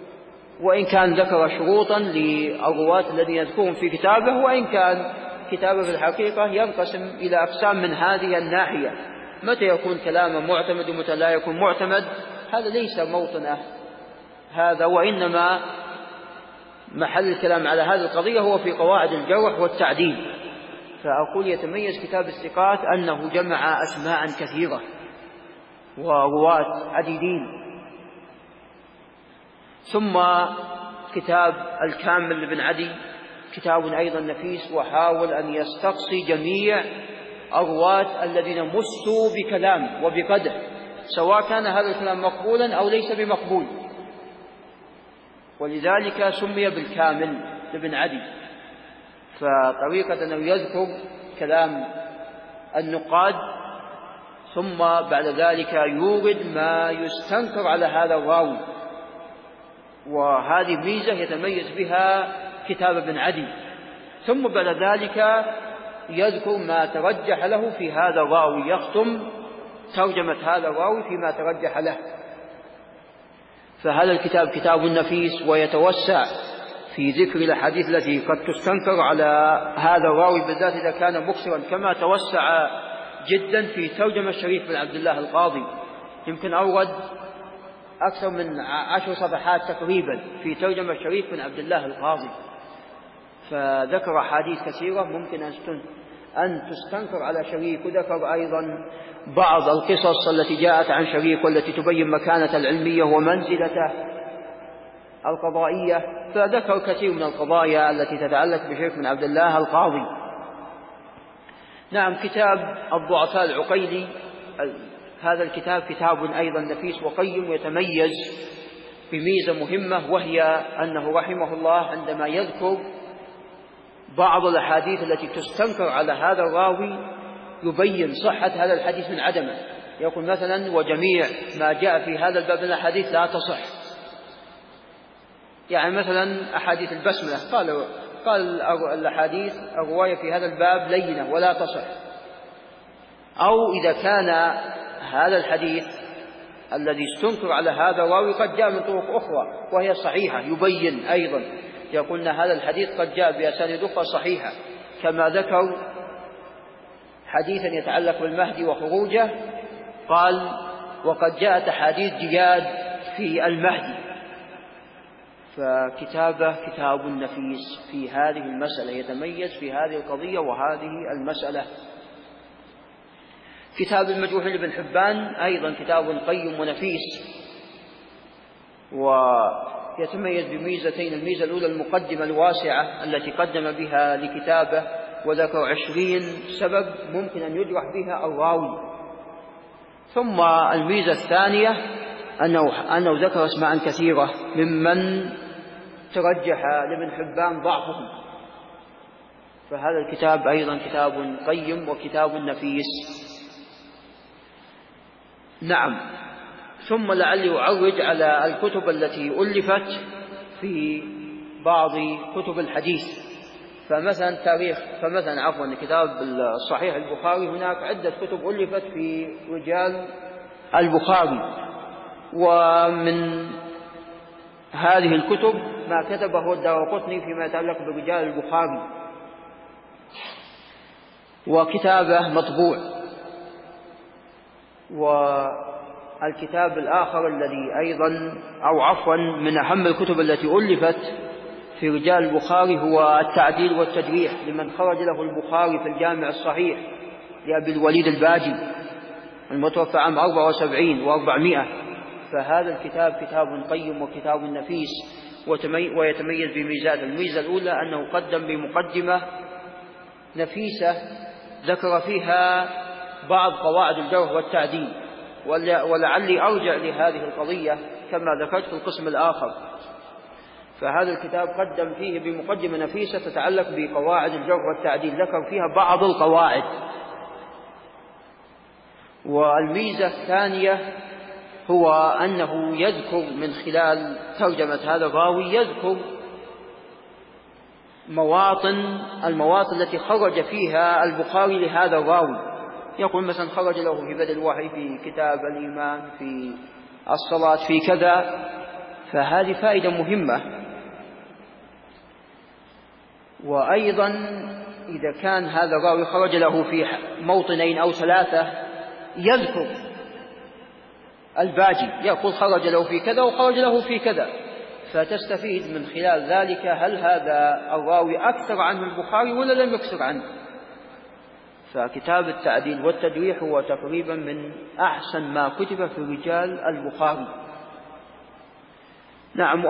وإن كان ذكر شروطا للرواة الذين يذكرهم في كتابه، وإن كان كتابه في الحقيقة ينقسم إلى أقسام من هذه الناحية، متى يكون كلامه معتمد ومتى لا يكون معتمد، هذا ليس موطنه هذا، وإنما محل الكلام على هذه القضية هو في قواعد الجرح والتعديل. فأقول يتميز كتاب الثقات أنه جمع أسماء كثيرة ورواة عديدين. ثم كتاب الكامل لابن عدي كتاب أيضا نفيس، وحاول أن يستقصي جميع الرواة الذين مسوا بكلام وبقدر، سواء كان هذا الكلام مقبولا أو ليس بمقبول، ولذلك سمي بالكامل لابن عدي. فطريقة أنه يذكر كلام النقاد ثم بعد ذلك يورد ما يستنكر على هذا الراوي، وهذه ميزة يتميز بها كتاب ابن عدي. ثم بعد ذلك يذكر ما ترجح له في هذا الراوي، يختم ترجمة هذا الراوي فيما ترجح له. فهذا الكتاب كتاب نفيس، ويتوسع في ذكر الأحاديث التي قد تستنكر على هذا الراوي بالذات إذا كان مكسرا، كما توسع جدا في ترجمة الشريف بن عبد الله القاضي، يمكن أورد أكثر من 10 صفحات تقريبا في ترجمة الشريف بن عبد الله القاضي. فذكر أحاديث كثيرة ممكن أن تستنكر على شريك، وذكر أيضا بعض القصص التي جاءت عن شريك والتي تبين مكانة العلمية ومنزلته القضائية. فذكر كثير من القضايا التي تتعلق بشريك بن عبد الله القاضي. نعم، كتاب الضعفاء العقيلي، هذا الكتاب كتاب أيضا نفيس وقيم، ويتميز بميزة مهمة، وهي أنه رحمه الله عندما يذكر بعض الأحاديث التي تستنكر على هذا الراوي يبين صحة هذا الحديث من عدمه. يقول مثلا: وجميع ما جاء في هذا الباب من الأحاديث لا تصح. يعني مثلا أحاديث البسملة قال الأحاديث الرواية في هذا الباب لينة ولا تصح. أو إذا كان هذا الحديث الذي استنكر على هذا الراوي قد جاء من طرق أخرى وهي صحيحة، يبين أيضا، يقولنا هذا الحديث قد جاء بأسانيد أخرى صحيحة، كما ذكر حديثا يتعلق بالمهدي وخروجه، قال: وقد جاءت أحاديث جياد في المهدي. فكتابه كتاب نفيس في هذه المسألة، يتميز في هذه القضية وهذه المسألة. كتاب المجروح لابن حبان أيضا كتاب قيم ونفيس، ويتميز بميزتين: الميزة الأولى المقدمة الواسعة التي قدم بها لكتابه، وذكر 20 سبب ممكن أن يجرح بها الراوي. ثم الميزة الثانية أنه ذكر أسماء كثيرة ممن ترجح لابن حبان ضعفهم. فهذا الكتاب أيضا كتاب قيم وكتاب نفيس. نعم. ثم لعلي أعرج على الكتب التي ألفت في بعض كتب الحديث. فمثلا كتاب الصحيح البخاري، هناك عدة كتب ألفت في رجال البخاري، ومن هذه الكتب ما كتبه الدارقطني فيما يتعلق برجال البخاري، وكتابه مطبوع. والكتاب الآخر الذي أيضا من أهم الكتب التي ألفت في رجال البخاري هو التعديل والتجريح لمن خرج له البخاري في الجامع الصحيح لأبي الوليد الباجي المتوفى عام 74 و400. فهذا الكتاب كتاب قيم وكتاب نفيس، ويتميز بميزات. الميزة الأولى أنه قدم بمقدمة نفيسة ذكر فيها بعض قواعد الجرح والتعديل، ولعلي أرجع لهذه القضية كما ذكرت في القسم الآخر. فهذا الكتاب قدم فيه بمقدمة نفيسة تتعلق بقواعد الجرح والتعديل، ذكر فيها بعض القواعد. والميزة الثانية هو أنه يذكر من خلال ترجمة هذا الراوي، يذكر المواطن التي خرج فيها البخاري لهذا الراوي. يقول مثلا: خرج له في بدء الوحي، في كتاب الإيمان، في الصلاة، في كذا. فهذه فائدة مهمة. وأيضا إذا كان هذا الراوي خرج له في موطنين أو ثلاثة يذكر الباجي، يقول خرج له في كذا وخرج له في كذا، فتستفيد من خلال ذلك هل هذا الراوي أكثر عنه البخاري ولا لم يكثر عنه. فكتاب التعديل والتجريح هو تقريبا من أحسن ما كتب في رجال البخاري. نعم.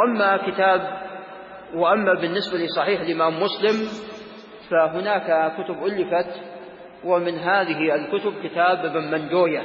وأما بالنسبة لصحيح الإمام مسلم فهناك كتب ألفت، ومن هذه الكتب كتاب ابن منجوية.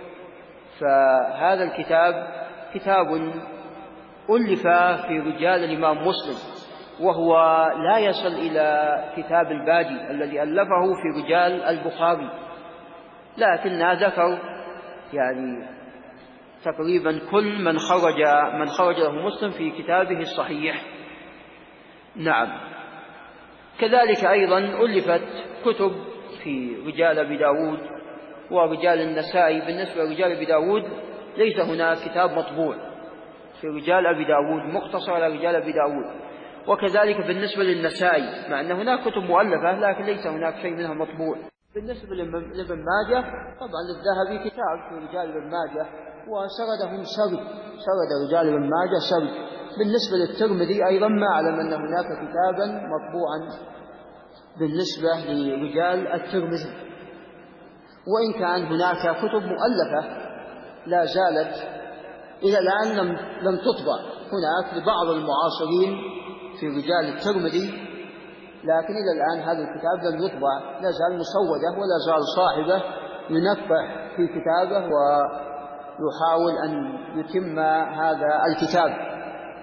فهذا الكتاب كتاب ألف في رجال الإمام مسلم، وهو لا يصل إلى كتاب الباجي الذي ألفه في رجال البخاري، لكنه ذكر يعني تقريبا كل من خرج له مسلم في كتابه الصحيح. نعم. كذلك أيضا ألفت كتب في رجال أبي داود ورجال النسائي. بالنسبة لرجال أبي داود ليس هناك كتاب مطبوع في رجال أبي داود مختصر على رجال أبي داود، وكذلك بالنسبة للنسائي، مع أن هناك كتب مؤلفة لكن ليس هناك شيء منها مطبوع. بالنسبة لابن ماجه طبعا للذهبي كتاب في رجال ابن ماجه وسردهم سرد رجال ابن ماجه سرد. بالنسبة للترمذي أيضا ما أعلم أن هناك كتابا مطبوعا بالنسبة لرجال الترمذي، وإن كان هناك كتب مؤلفة لا زالت إلى الآن لم تطبع هناك لبعض المعاصرين في رجال الترمذي، لكن إلى الآن هذا الكتاب لم يطبع، لا زال مسودة ولا زال صاحبه ينفع في كتابه ويحاول أن يتم هذا الكتاب.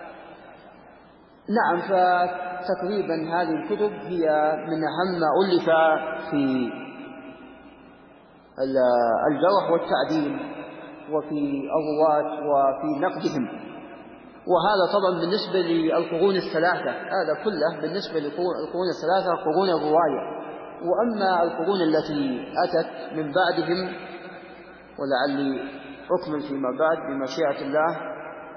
نعم. فتقريبا هذه الكتب هي من أهم ما ألف في الجرح والتعديل وفي الرواة وفي نقدهم. وهذا طبعا بالنسبة للقرون الثلاثة، هذا كله بالنسبة للقرون الثلاثة قرون الرواية. وأما القرون التي أتت من بعدهم ولعلي أكمل فيما بعد بمشيئة الله.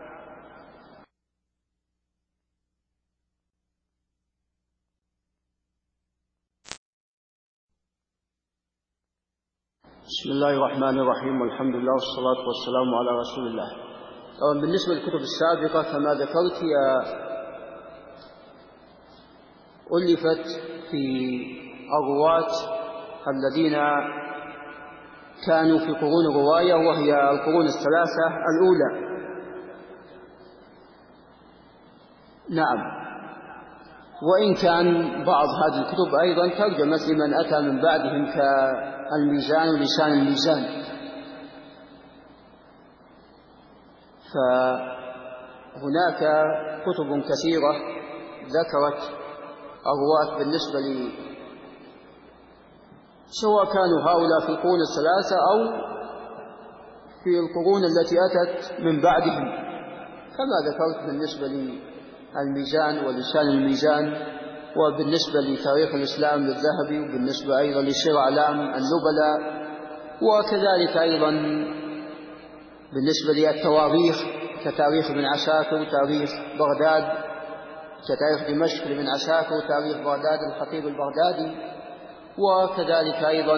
بسم الله الرحمن الرحيم، والحمد لله والصلاة والسلام على رسول الله. طبعا بالنسبة للكتب السابقة كما ذكرت هي ألفت في الرواة الذين كانوا في قرون الرواية، وهي القرون الثلاثة الأولى. نعم. وإن كان بعض هذه الكتب أيضا ترجمت لمن أتى من بعدهم كالميزان ولسان الميزان. فهناك كتب كثيرة ذكرت الرواة بالنسبة سواء كانوا هؤلاء في القرون الثلاثة أو في القرون التي أتت من بعدهم، كما ذكرت بالنسبة للميزان ولسان الميزان، وبالنسبة لتاريخ الإسلام للذهبي، وبالنسبة أيضا لسير أعلام النبلاء، وكذلك أيضا بالنسبة للتواريخ كتاريخ ابن عساكر وتاريخ بغداد، كتاريخ دمشق لابن عساكر وتاريخ بغداد الخطيب البغدادي، وكذلك أيضا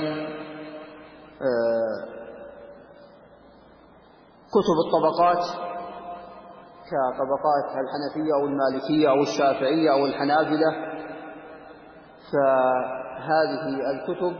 كتب الطبقات كطبقات الحنفية أو المالكية أو الشافعية أو الحنابلة. فهذه الكتب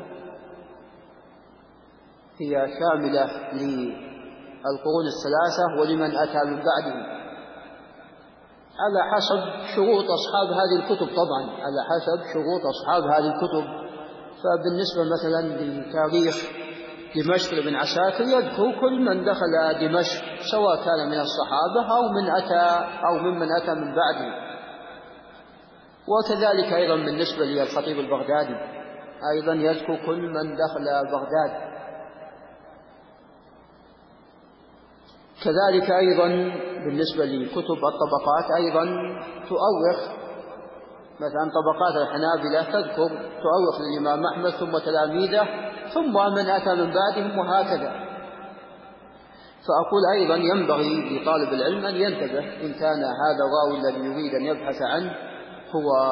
هي شاملة للقرون الثلاثة ولمن أتى من بعدهم على حسب شروط أصحاب هذه الكتب، طبعا على حسب شروط أصحاب هذه الكتب. فبالنسبة مثلا لتاريخ دمشق لابن عساكر يذكر كل من دخل دمشق سواء كان من الصحابة أو ممن أتى من بعده. وكذلك أيضا بالنسبة للخطيب البغدادي أيضا يذكر كل من دخل بغداد. كذلك أيضا بالنسبة لكتب الطبقات أيضا تؤرخ مثلا طبقات الحنابلة تؤرخ للإمام أحمد ثم تلاميذه ثم من أتى من بعدهم وهكذا. فأقول أيضا ينبغي لطالب العلم أن ينتبه إن كان هذا الراوي الذي يريد أن يبحث عنه هو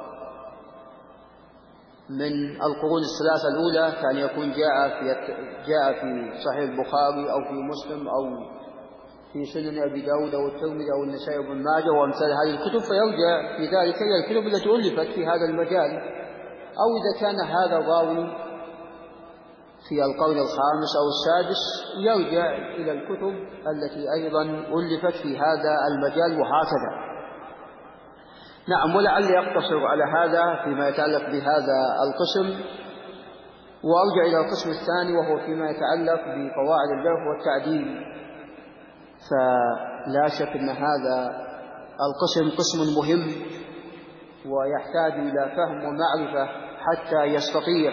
من القرون الثلاثة الأولى، كان يكون جاء في صحيح البخاري أو في مسلم أو في سنن أبي داود أو الترمذي أو النسائي وابن ماجه وأمثال هذه الكتب، فيرجع في ذلك إلى الكتب التي ألفت في هذا المجال. أو إذا كان هذا الراوي في القرن الخامس أو السادس يرجع إلى الكتب التي أيضا ألفت في هذا المجال، وهكذا. نعم، ولعلي أقتصر على هذا فيما يتعلق بهذا القسم، وأرجع إلى القسم الثاني وهو فيما يتعلق بقواعد الجرح والتعديل. فلا شك أن هذا القسم قسم مهم ويحتاج إلى فهم ومعرفة حتى يستطيع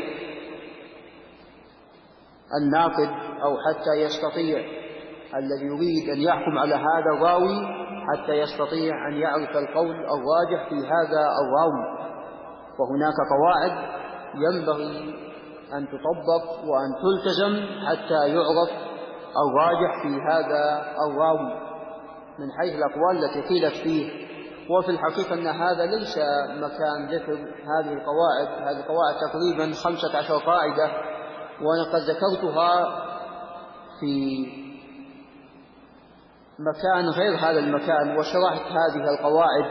الناقد أو حتى يستطيع الذي يريد أن يحكم على هذا الراوي حتى يستطيع أن يعرف القول الراجح في هذا الراوي. وهناك قواعد ينبغي أن تطبق وأن تلتزم حتى يعرف الراجح في هذا الراوي من حيث الأقوال التي قيلت فيه. وفي الحقيقة أن هذا ليس مكان ذكر هذه القواعد. هذه القواعد تقريبا 15 قاعدة، وأنا قد ذكرتها في مكان غير هذا المكان وشرحت هذه القواعد،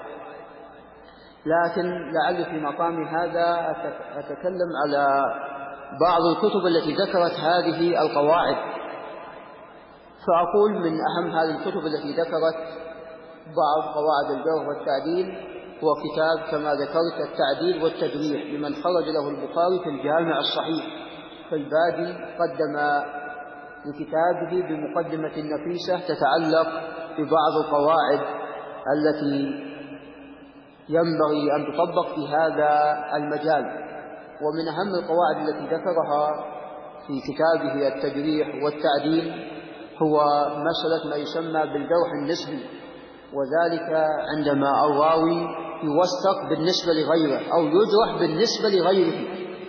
لكن لعل في مقام هذا أتكلم على بعض الكتب التي ذكرت هذه القواعد. فأقول من أهم هذه الكتب التي ذكرت بعض قواعد الجرح والتعديل هو كتاب كما ذكرت التعديل والتجريح لمن خرج له البخاري في الجامع الصحيح. فالبادي قدم لكتابه بمقدمة نفيسة تتعلق ببعض القواعد التي ينبغي أن تطبق في هذا المجال. ومن أهم القواعد التي ذكرها في كتابه التجريح والتعديل هو مسألة ما يسمى بالجرح النسبي، وذلك عندما الراوي يوثق بالنسبة لغيره أو يجرح بالنسبة لغيره.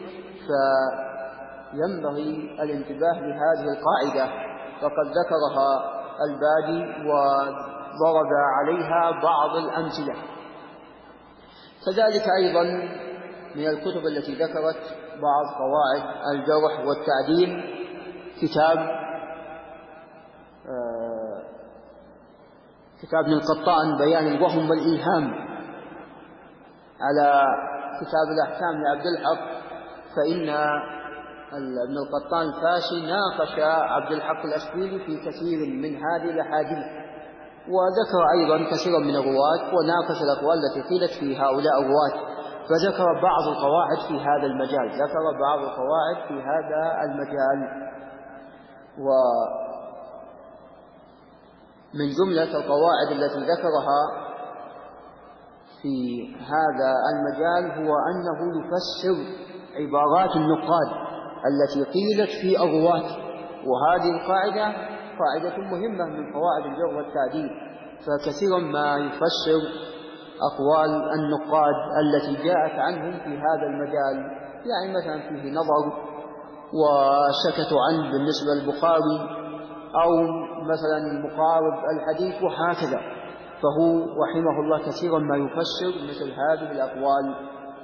فينبغي الانتباه لهذه القاعدة، فقد ذكرها البادي وضرب عليها بعض الأمثلة. كذلك أيضا من الكتب التي ذكرت بعض قواعد الجرح والتعديل كتاب ابن القطان بيان الوهم والإيهام على كتاب الأحكام لعبد الحق. فإن ابن القطان الفاشي ناقش عبد الحق الأشبيلي في كثير من هذه الأحاديث، وذكر أيضا كثيرا من الرواة وناقش الأقوال التي قيلت في هؤلاء الرواة، فذكر بعض القواعد في هذا المجال. ومن جملة القواعد التي ذكرها في هذا المجال هو أنه يفسر عبارات النقاد التي قيلت في الرواة. وهذه القاعدة قاعدة مهمة من قواعد الجرح والتعديل، فكثيرا ما يفسر أقوال النقاد التي جاءت عنهم في هذا المجال، يعني مثلا فيه نظر وسكتوا عنه بالنسبة للبخاري، أو مثلا مقارب الحديث وهكذا. فهو رحمه الله كثيرا ما يفسر مثل هذه الأقوال.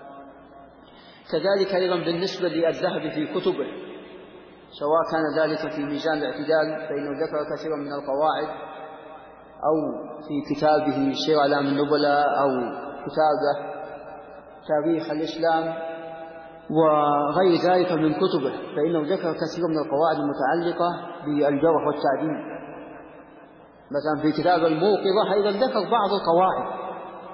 كذلك أيضا بالنسبة للذهبي في كتبه، سواء كان ذلك في ميزان الاعتدال فإنه ذكر كثيرا من القواعد، أو في كتابه سير أعلام النبلاء، أو كتابه تاريخ الإسلام وغير ذلك من كتبه، فإنه ذكر كثيرا من القواعد المتعلقة بالجرح والتعديل. مثلا في كتاب الموقظة أيضا ذكر بعض القواعد.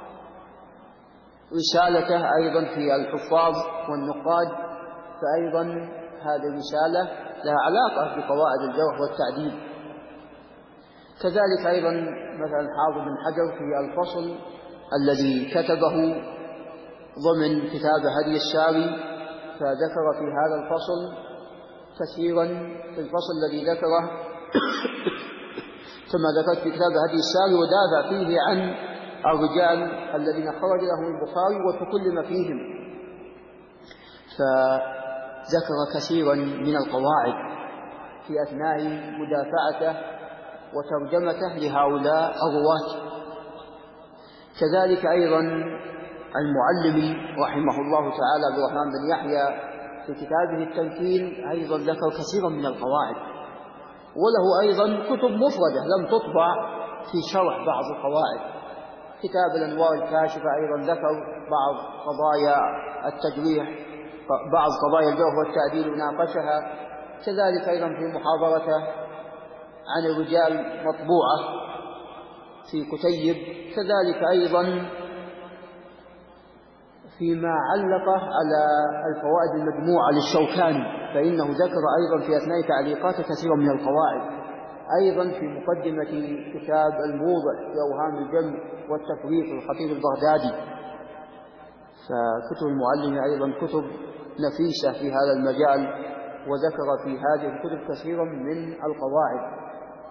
رسالته أيضا في الحفاظ والنقاد، فأيضا هذه الرسالة لها علاقة بقواعد الجرح والتعديل. كذلك أيضا مثلا حافظ بن حجر في الفصل الذي كتبه ضمن كتاب هدي الساري، فذكر في هذا الفصل كثيرا. في الفصل الذي ذكره كما ذكرت في كتاب هدي الساري ودافع فيه عن الرجال الذين خرج لهم البخاري وتكلم فيهم، فذكر كثيرا من القواعد. في أثناء مدافعته وترجمته لهؤلاء الرواة. كذلك أيضا المعلمي رحمه الله تعالى عبد الرحمن بن يحيى في كتابه التمكين أيضا ذكر كثيرا من القواعد، وله أيضا كتب مفردة لم تطبع في شرح بعض القواعد. كتاب الأنوار الكاشفة أيضا ذكر بعض قضايا التجريح، بعض قضايا الجرح والتعديل وناقشها. كذلك أيضا في محاضرته عن الرجال مطبوعة في كتيب. كذلك أيضا فيما علق على الفوائد المجموعة للشوكاني، فإنه ذكر أيضا في أثناء تعليقاته كثيرا من القواعد. أيضا في مقدمة كتاب الموضع في أوهام الجمع والتفريق للخطيب البغدادي. فكتب المعلم أيضا كتب نفيسة في هذا المجال، وذكر في هذه الكتب كثيرا من القواعد.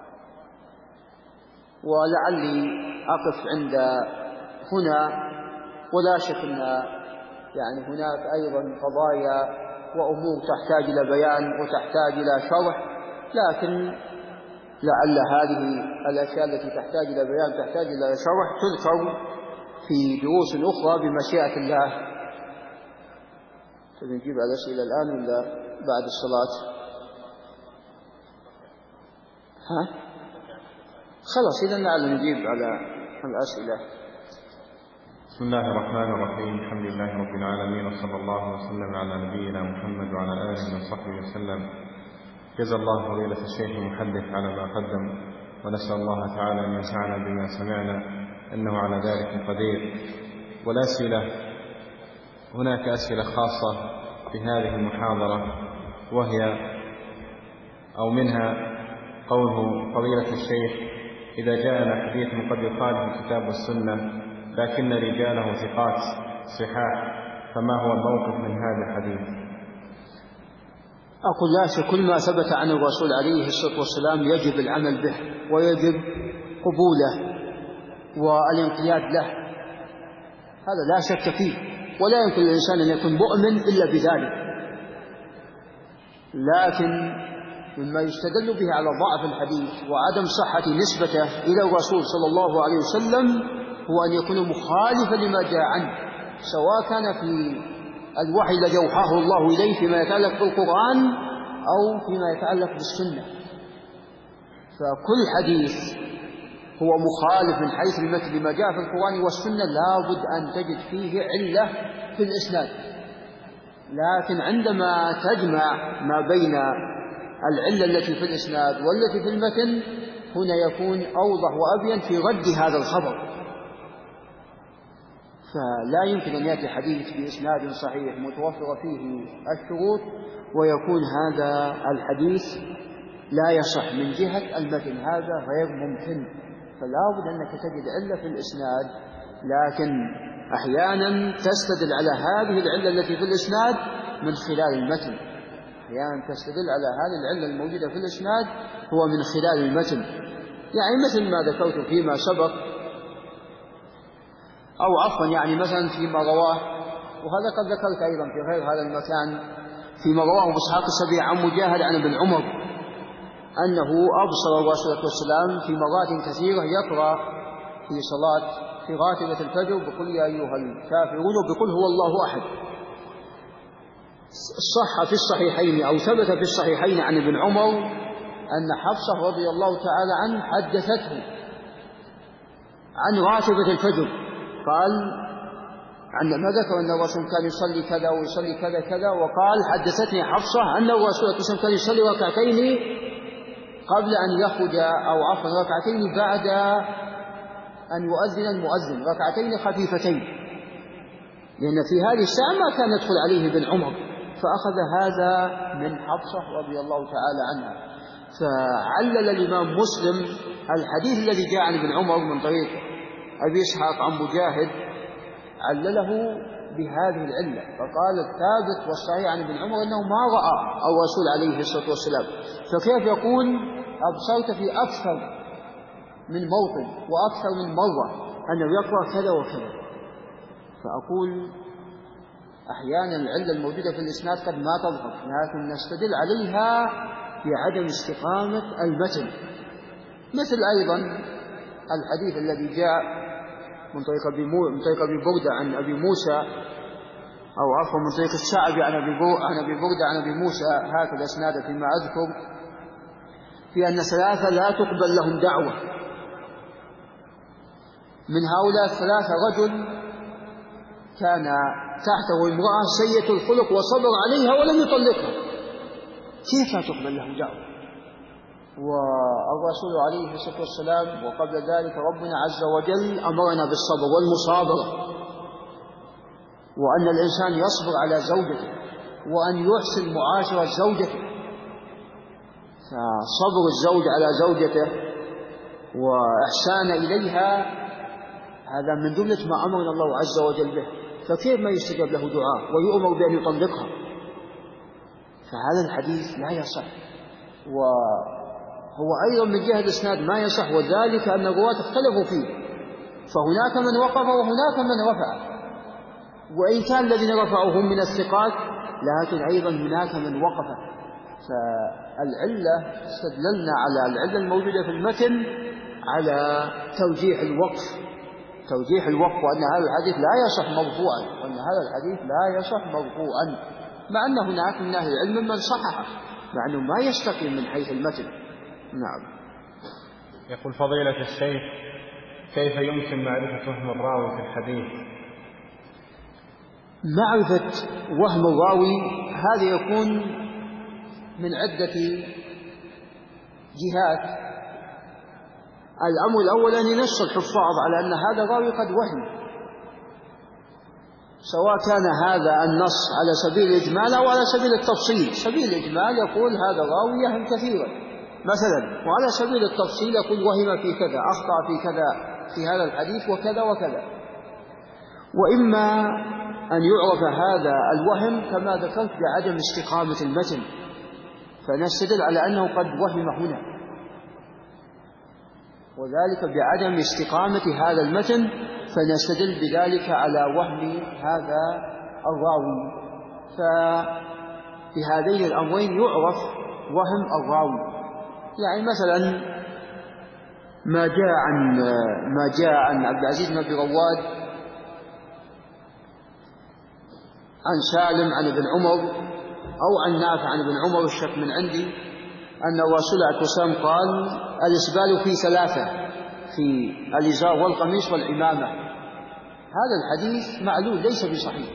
ولعلي أقف عند هنا، ولا شك أن يعني هناك أيضا قضايا وأمور تحتاج إلى بيان وتحتاج إلى شرح، لكن لعل هذه الأشياء التي تحتاج إلى بيان تحتاج إلى شرح تذكر في دروس أخرى بمشيئة الله. نجيب على الأسئلة الآن ولا بعد الصلاة؟ خلاص إذا لعل نجيب على الأسئلة. بسم الله الرحمن الرحيم. الحمد لله رب العالمين، وصلى الله وسلم على نبينا محمد وعلى آله وصحبه وسلم. جزا الله فضيلة الشيخ المحدث على ما قدم، ونسأل الله تعالى أن ينفعنا بما سمعنا إنه على ذلك قدير. والأسئلة، هناك أسئلة خاصة في هذه المحاضرة، وهي أو منها قوله فضيلة الشيخ: إذا جاءنا حديث قد يخالف الكتاب والسنة لكن رجاله ثقات صحاح، فما هو الموقف من هذا الحديث؟ أقول لا شك كل ما ثبت عن الرسول عليه الصلاة والسلام يجب العمل به ويجب قبوله والانقياد له، هذا لا شك فيه، ولا يمكن للإنسان أن يكون مؤمن إلا بذلك. لكن مما يستدل به على ضعف الحديث وعدم صحة نسبته إلى الرسول صلى الله عليه وسلم هو أن يكون مخالفا لما جاء عنه، سواء كان في الوحي الذي أوحاه الله إليه فيما يتعلق بالقرآن أو فيما يتعلق بالسنة. فكل حديث هو مخالف من حيث المتن لما جاء في القرآن والسنة لا بد أن تجد فيه علة في الإسناد. لكن عندما تجمع ما بين العلة التي في الإسناد والتي في المتن هنا يكون أوضح وأبين في رد هذا الخبر. فلا يمكن أن يأتي حديث بإسناد صحيح متوفر فيه الشروط ويكون هذا الحديث لا يصح من جهة المتن، هذا غير ممكن. فلا بد أنك تجد علة في الإسناد، لكن أحيانا تستدل على هذه العلة التي في الإسناد من خلال المتن، أحيانا تستدل على هذه العلة الموجودة في الإسناد هو من خلال المتن. يعني مثل ما ذكرت فيما سبق، أو عفوا يعني مثلا فيما رواه، وهذا قد ذكرت أيضا في غير هذا المكان، فيما رواه إسحاق السبيعي عن مجاهد عن ابن عمر أنه أبصر الرسول والسلام في مرات كثيرة يقرأ في صلاة في راتبة الفجر بقل يا أيها الكافرون وبقل هو الله أحد. صح في الصحيحين أو ثبت في الصحيحين عن ابن عمر أن حفصة رضي الله تعالى عنه حدثته عن راتبة الفجر، قال عندما ذكر أن الرسول كان يصلي كذا ويصلي كذا كذا، وقال حدثتني حفصة أن الرسول كان يصلي ركعتين قبل أن يخرج، أو عفوا ركعتين بعد أن يؤذن المؤذن، ركعتين خفيفتين، لأن في هذه الساعة ما كان يدخل عليه ابن عمر، فأخذ هذا من حفصة رضي الله تعالى عنها. فعلل الإمام مسلم الحديث الذي جاء عن ابن عمر من طريق أبي إسحاق عن مجاهد، علله بهذه العلة، فقال الثابت والصحيح عن ابن عمر أنه ما رأى الرسول عليه الصلاة والسلام، فكيف يقول أبصرت في أكثر من موطن وأكثر من مرة أنه يقرأ كذا وكذا؟ فأقول أحيانا العلة الموجودة في الإسناد قد ما تظهر، لكن نستدل عليها بعدم استقامة المتن، مثل أيضا الحديث الذي جاء من طريق أبي بردة عن أبي موسى، أو عفوا من طريق الشعبي عن أبي بردة عن أبي موسى، هكذا اسناده فيما أذكر، في أن 3 لا تقبل لهم دعوة. من هؤلاء 3 رجل كان تحته امرأة سيئة الخلق وصبر عليها ولم يطلقها، كيف لا تقبل له دعوة؟ والرسول عليه الصلاة والسلام وقبل ذلك ربنا عز وجل أمرنا بالصبر والمصابرة، وأن الإنسان يصبر على زوجته وأن يحسن معاشرة زوجته. فصبر الزوج على زوجته وإحسان إليها هذا من جملة ما أمرنا الله عز وجل به، فكيف ما يستجاب له دعاء ويؤمر بأن يطلقها؟ فهذا الحديث لا يصح، وهو أيضا من جهة الإسناد ما يصح، وذلك أن الرواة اختلفوا فيه، فهناك من وقف وهناك من رفع، وإن كان الذين رفعوا هم من الثقات لكن أيضا هناك من وقف. فالعلة استدللنا على العلة الموجودة في المتن على توجيه الوقف، وأن هذا الحديث لا يصح مرفوعا، مع أن هناك من أهل العلم من صححه مع أنه ما يستقيم من حيث المتن. نعم. يقول فضيلة الشيخ: كيف يمكن معرفة وهم الراوي في الحديث؟ معرفة وهم الراوي هذا يكون من عدة جهات. الأمر الأول أن ينص الحفاظ على أن هذا الراوي قد وهم، سواء كان هذا النص على سبيل الإجمال أو على سبيل التفصيل. سبيل الإجمال يقول هذا الراوي يهم كثيرا مثلا، وعلى سبيل التفصيل يقول وهم في كذا، أخطأ في كذا في هذا الحديث وكذا وكذا. وإما أن يعرف هذا الوهم كما ذكرت بعدم استقامة المتن، فنستدل على أنه قد وهم هنا، وذلك بعدم استقامة هذا المتن، فنستدل بذلك على وهم هذا الراوي. ففي هذين الأمرين يعرف وهم الراوي. يعني مثلا ما جاء عن عبد العزيز بن أبي رواد عن سالم عن ابن عمر أو عن نافع عن ابن عمر، الشك من عندي، أن الرسول عليه الصلاة والسلام قال: الإسبال في 3، في الإزار والقميص والعمامة. هذا الحديث معلول ليس بصحيح،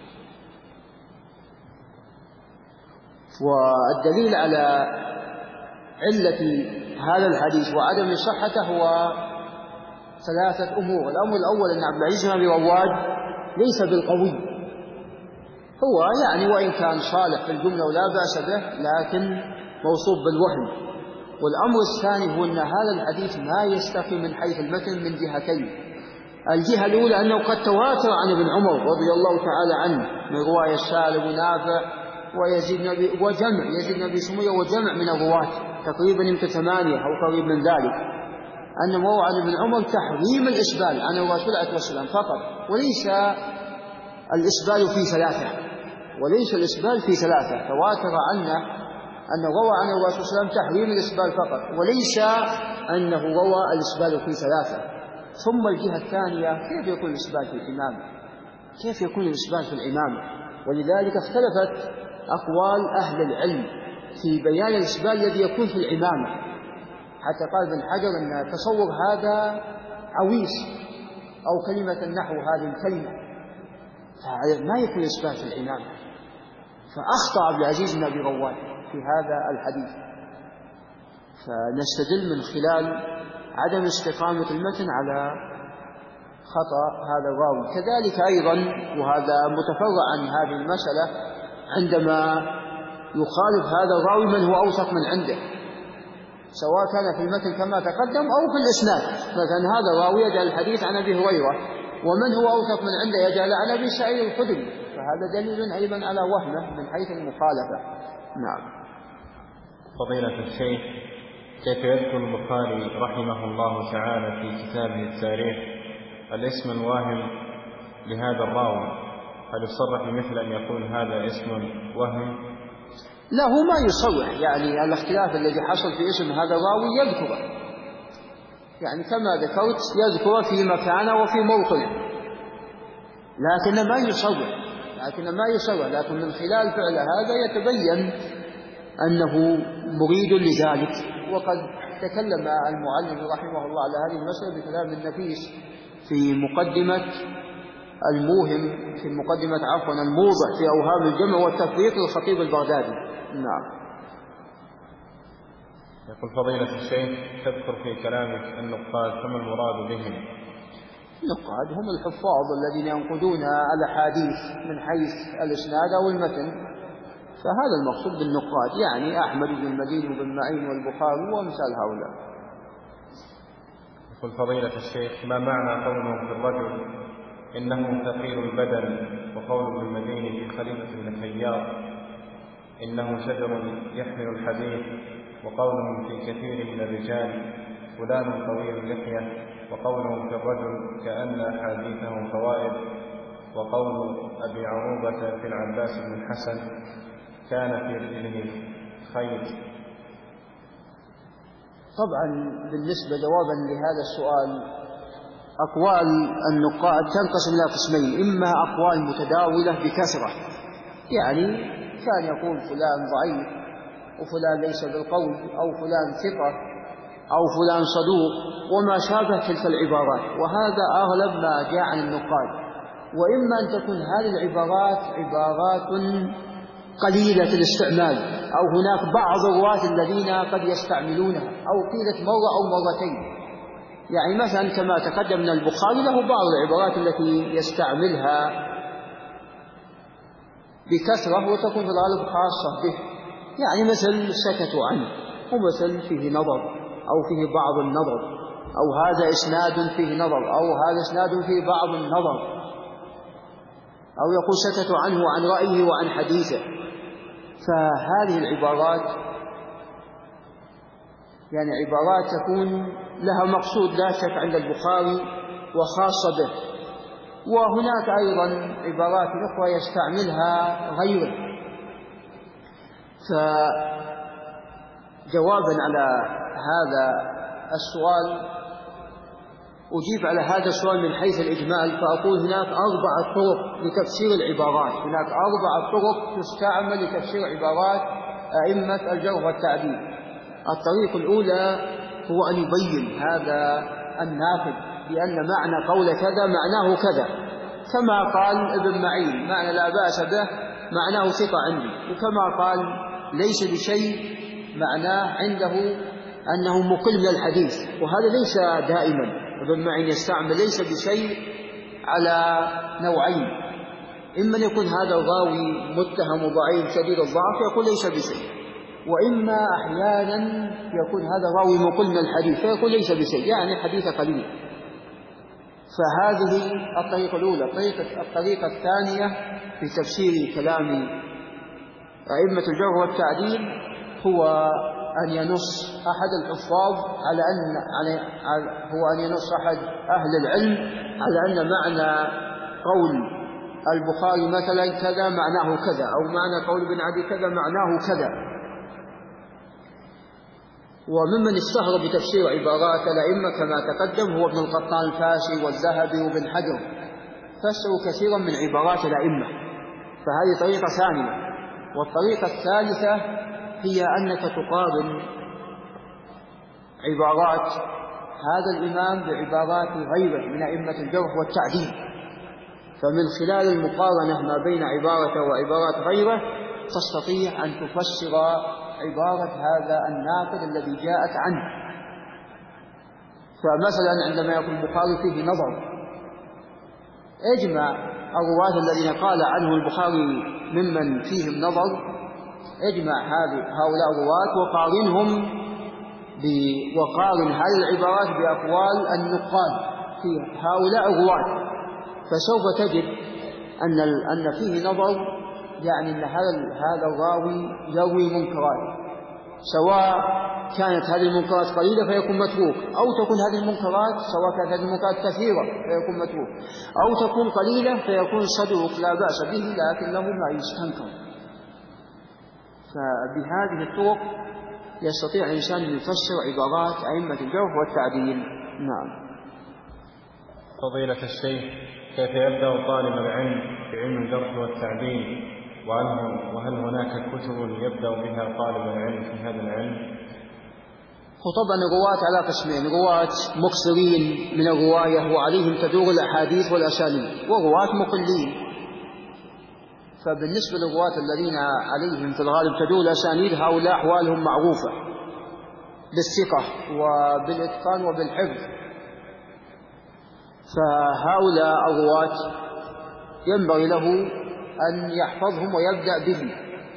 والدليل على علة هذا الحديث وعدم صحته هو 3 أمور. الأمر الأول أن عبد العزيز بن أبي رواد ليس بالقوي، هو يعني وإن كان صالح في الجملة ولا بأس به لكن موصوف بالوهم. والأمر الثاني هو أن هذا الحديث ما يستقي من حيث المتن من جهتين. الجهة الأولى أنه قد تواتر عن ابن عمر رضي الله تعالى عنه من رواية سالم ونافع ويزيد بن أبي سمية وجمع من الرواة تقريبا يمكن 8 أو قريب من ذلك، أنه روى عن ابن عمر تحريم الإسبال عن الرسول عليه الصلاة والسلام فقط، وليس الإسبال في 3، وليس الإسبال في 3. تواتر عنه أنه روى عن الرسول صلى الله عليه وسلم تحريم الإسبال فقط، وليس أنه روى الإسبال في 3. ثم الجهة الثانية، كيف يكون الإسبال في الإمامة؟ كيف يكون الإسبال في الإمامة؟ ولذلك اختلفت أقوال أهل العلم في بيان الإسبال الذي يكون في الإمامة، حتى قال ابن حجر أن تصور هذا عويص أو كلمة نحو هذه الكلمة، فما يكون إسبال في الإمامة. فأخطأ عبد العزيز بن أبي رواد في هذا الحديث. فنستدل من خلال عدم استقامة المتن على خطأ هذا الراوي. كذلك أيضا، وهذا متفرع عن هذه المسألة، عندما يخالف هذا الراوي من هو أوثق من عنده، سواء كان في المتن كما تقدم أو في الإسناد. مثلا هذا الراوي يجعل الحديث عن أبي هريرة، ومن هو أوثق من عنده يجعل عن أبي سعيد الخدري، فهذا دليل أيضا على وهمه من حيث المخالفة. نعم. فضيلة الشيخ، كيف يذكر البخاري رحمه الله تعالى في كتابه التاريخ الاسم الواهم لهذا الراوي؟ هل يصرح بمثل أن يقول هذا اسم وهم، له ما يصرح، يعني الاختلاف الذي حصل في اسم هذا الراوي يذكره، يعني كما ذكرت يذكر في مكانه وفي موطنه، لكن ما يصرح، لكن من خلال فعل هذا يتبين أنه مريد لذلك. وقد تكلم المعلم رحمه الله على هذه المسألة بكلام النفيس في مقدمة الموضع في أوهام الجمع والتفريق للخطيب البغدادي. نعم. يقول فضيلة الشيخ تذكر في كلامك النقاد، فما المراد بهم؟ النقاد هم الحفاظ الذين ينقدون الأحاديث من حيث الإسناد أو المتن، فهذا المقصود بالنقاد، يعني أحمد بن المديني وبن معين والبخاري وأمثال هؤلاء. يقول فضيلة الشيخ ما معنى قوله في الرجل إنه ثقيل البدن، وقول ابن المديني في خليفة بن خياط إنه شجر يحمل الحديث، وقولهم في كثير من الرجال فلان طويل اللحية، وقولهم في الرجل كأن أحاديثهم فوائد، وقول أبي عروبة في العباس بن الحسن كان في رجله خير؟ طبعا بالنسبة جوابا لهذا السؤال، أقوال النقاد تنقسم إلى قسمين: إما أقوال متداولة بكثرة، يعني كان يقول فلان ضعيف وفلان ليس بالقول، أو فلان ثقة أو فلان صدوق وما شابه تلك العبارات، وهذا أغلب ما جاء عن النقاد. وإما أن تكون هذه العبارات عبارات قليلة الاستعمال، أو هناك بعض الرواة الذين قد يستعملونها، أو قيلت مرة أو مرتين. يعني مثلا كما تقدم من البخاري له بعض العبارات التي يستعملها بكثرة وتكون في الغالب خاصة به، يعني مثل سكتوا عنه، ومثل فيه نظر أو فيه بعض النظر، أو هذا إسناد فيه نظر، أو هذا إسناد فيه بعض النظر، أو يقول سكتوا عنه عن رأيه وعن حديثه. فهذه العبارات يعني عبارات تكون لها مقصود لا شك عند البخاري وخاصة به، وهناك أيضا عبارات أخرى يستعملها غيره. فجوابا على هذا السؤال أجيب على هذا السؤال من حيث الإجمال، فأقول هناك 4 طرق لتفسير العبارات، هناك 4 طرق تستعمل لتفسير عبارات أئمة الجرح والتعديل. الطريق الأولى هو أن يبين هذا الناقد بأن معنى قول كذا معناه كذا، كما قال ابن معين معنى لا بأس به معناه ثقة عندي، وكما قال ليس بشيء معناه عنده أنه مقل من الحديث، وهذا ليس دائما. ابن معين يستعمل ليس بشيء على نوعين: إما يكون هذا الراوي متهم ضعيف شديد الضعف يقول ليس بشيء، وإما أحيانا يكون هذا راوي مقل من الحديث فيقول ليس بشيء، يعني حديث قليل. فهذه الطريقة الأولى. الطريقة الثانية في تفسير كلام أئمة الجرح والتعديل هو أن ينص أحد الحفاظ على أن ينص أحد أهل العلم على أن معنى قول البخاري مثلا كذا معناه كذا، أو معنى قول ابن عدي كذا معناه كذا. وممن اشتهر بتفسير عبارات الأئمة كما تقدم هو ابن القطان الفاسي والذهبي وابن حجر، فسروا كثيرا من عبارات الأئمة. فهذه طريقة ثانية. والطريقة الثالثة هي أنك تقارن عبارات هذا الإمام بعبارات غيره من أئمة الجرح والتعديل، فمن خلال المقارنة ما بين عبارته وعبارات غيره تستطيع أن تفسر عبارة هذا الناقد الذي جاءت عنه. فمثلا عندما يقول البخاري فيه نظر، اجمع الرواة الذين قال عنه البخاري ممن فيهم نظر، اجمع هؤلاء الرواة وقارن هذه العبارات بأقوال النقاد في هؤلاء الرواة، فسوف تجد أن فيه نظر، يعني أن هذا الراوي يروي منكرات، سواء كانت هذه المنكرات قليلة فيكون متروك، أو تكون هذه المنكرات سواء كانت هذه المنكرات كثيرة فيكون متروك، أو تكون قليلة فيكون صدوق لا بأس به لكنه ما يستنكر. فبهذه الطرق يستطيع الإنسان أن يفسر عبارات أئمة الجرح والتعديل. نعم. فضيلة الشيخ، كيف يبدأ طالب العلم في علم الجرح والتعديل، وهل هناك كتب يبدأ بها طالب العلم في هذا العلم؟ وطبعا الرواة على قسمين: رواة مكثرين من الرواية وعليهم تدور الأحاديث والأسانيد، ورواة مقلين. فبالنسبة للرواة الذين عليهم في الغالب تدور الأسانيد، هؤلاء أحوالهم معروفة بالثقة وبالإتقان وبالحفظ، فهؤلاء الرواة ينبغي له أن يحفظهم ويبدأ بهم،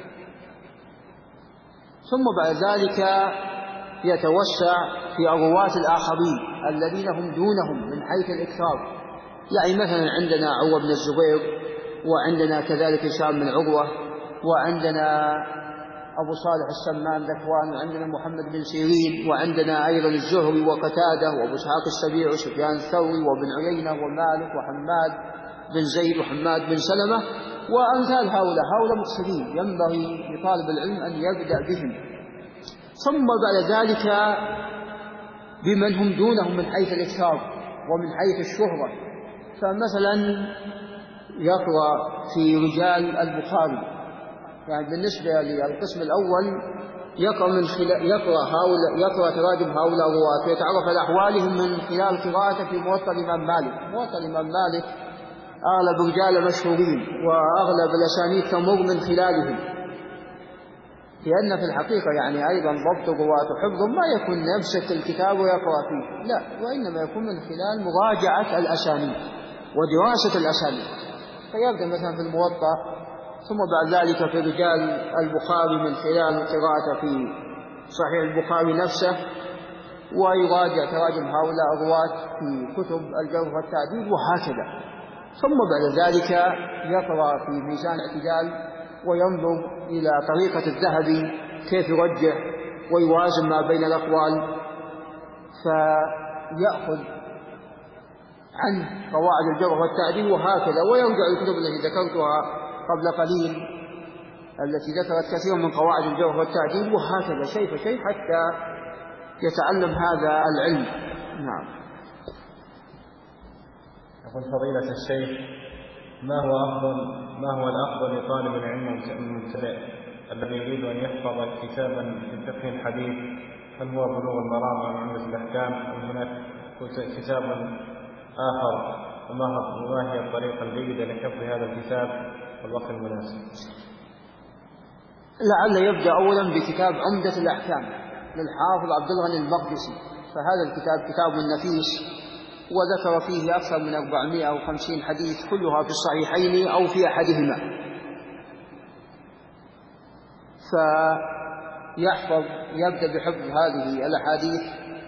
ثم بعد ذلك يتوسع في الرواة الآخرين الذين هم دونهم من حيث الإكثار. يعني مثلا عندنا عروة بن الزبير، وعندنا كذلك هشام بن عروة، وعندنا أبو صالح السمان ذكوان، وعندنا محمد بن سيرين، وعندنا أيضا الزهري وقتادة وأبو إسحاق السبيعي وسفيان الثوري وابن عيينة ومالك وحماد بن زيد وحماد بن سلمة وأمثال هؤلاء مكثرين، ينبغي لطالب العلم أن يبدأ بهم، ثم بعد ذلك بمن هم دونهم من حيث الإكثار ومن حيث الشهرة. فمثلا يقرأ في رجال البخاري، يعني بالنسبة للقسم الأول يقرأ تراجم هؤلاء الرواة ويتعرف على أحوالهم من خلال قراءته في موطأ الإمام مالك. موطأ الإمام مالك أغلب رجال مشهورين وأغلب الأسانيد تمر من خلالهم، لأن في الحقيقة يعني أيضا ضبط الرواة وحفظهم ما يكون يمسك الكتاب ويقرأ فيه، لا، وإنما يكون من خلال مراجعة الأسانيد ودراسة الأسانيد. فيبدأ مثلا في الموطأ، ثم بعد ذلك في رجال البخاري من خلال قراءته في صحيح البخاري نفسه، ويراجع تراجم هؤلاء الرواة في كتب الجرح والتعديل وهكذا. ثم بعد ذلك يقرأ في ميزان اعتدال وينظر إلى طريقة الذهبي كيف يرجح ويوازن ما بين الأقوال، فيأخذ عن قواعد الجرح والتعديل وهكذا، ويرجع الكتب التي ذكرتها قبل قليل التي ذكرت كثير من قواعد الجرح والتعديل، وهكذا شيء فشيء حتى يتعلم هذا العلم. نعم. يقول فضيلة الشيخ: ما هو الأفضل لطالب العلم المبتدئ الذي يريد أن يحفظ كتابا في فقه الحديث؟ هل هو بلوغ المرام أم عمدة الأحكام أم هناك كتاب آخر؟ وما هي الطريقة الجيدة لحفظ هذا الكتاب والوقت المناسب؟ لعل يبدأ أولا بكتاب عمدة الأحكام للحافظ عبد الغني المقدسي، فهذا الكتاب كتاب نفيس وذكر فيه أكثر من 450 حديث كلها في الصحيحين أو في أحدهما، يبدأ بحفظ هذه الأحاديث،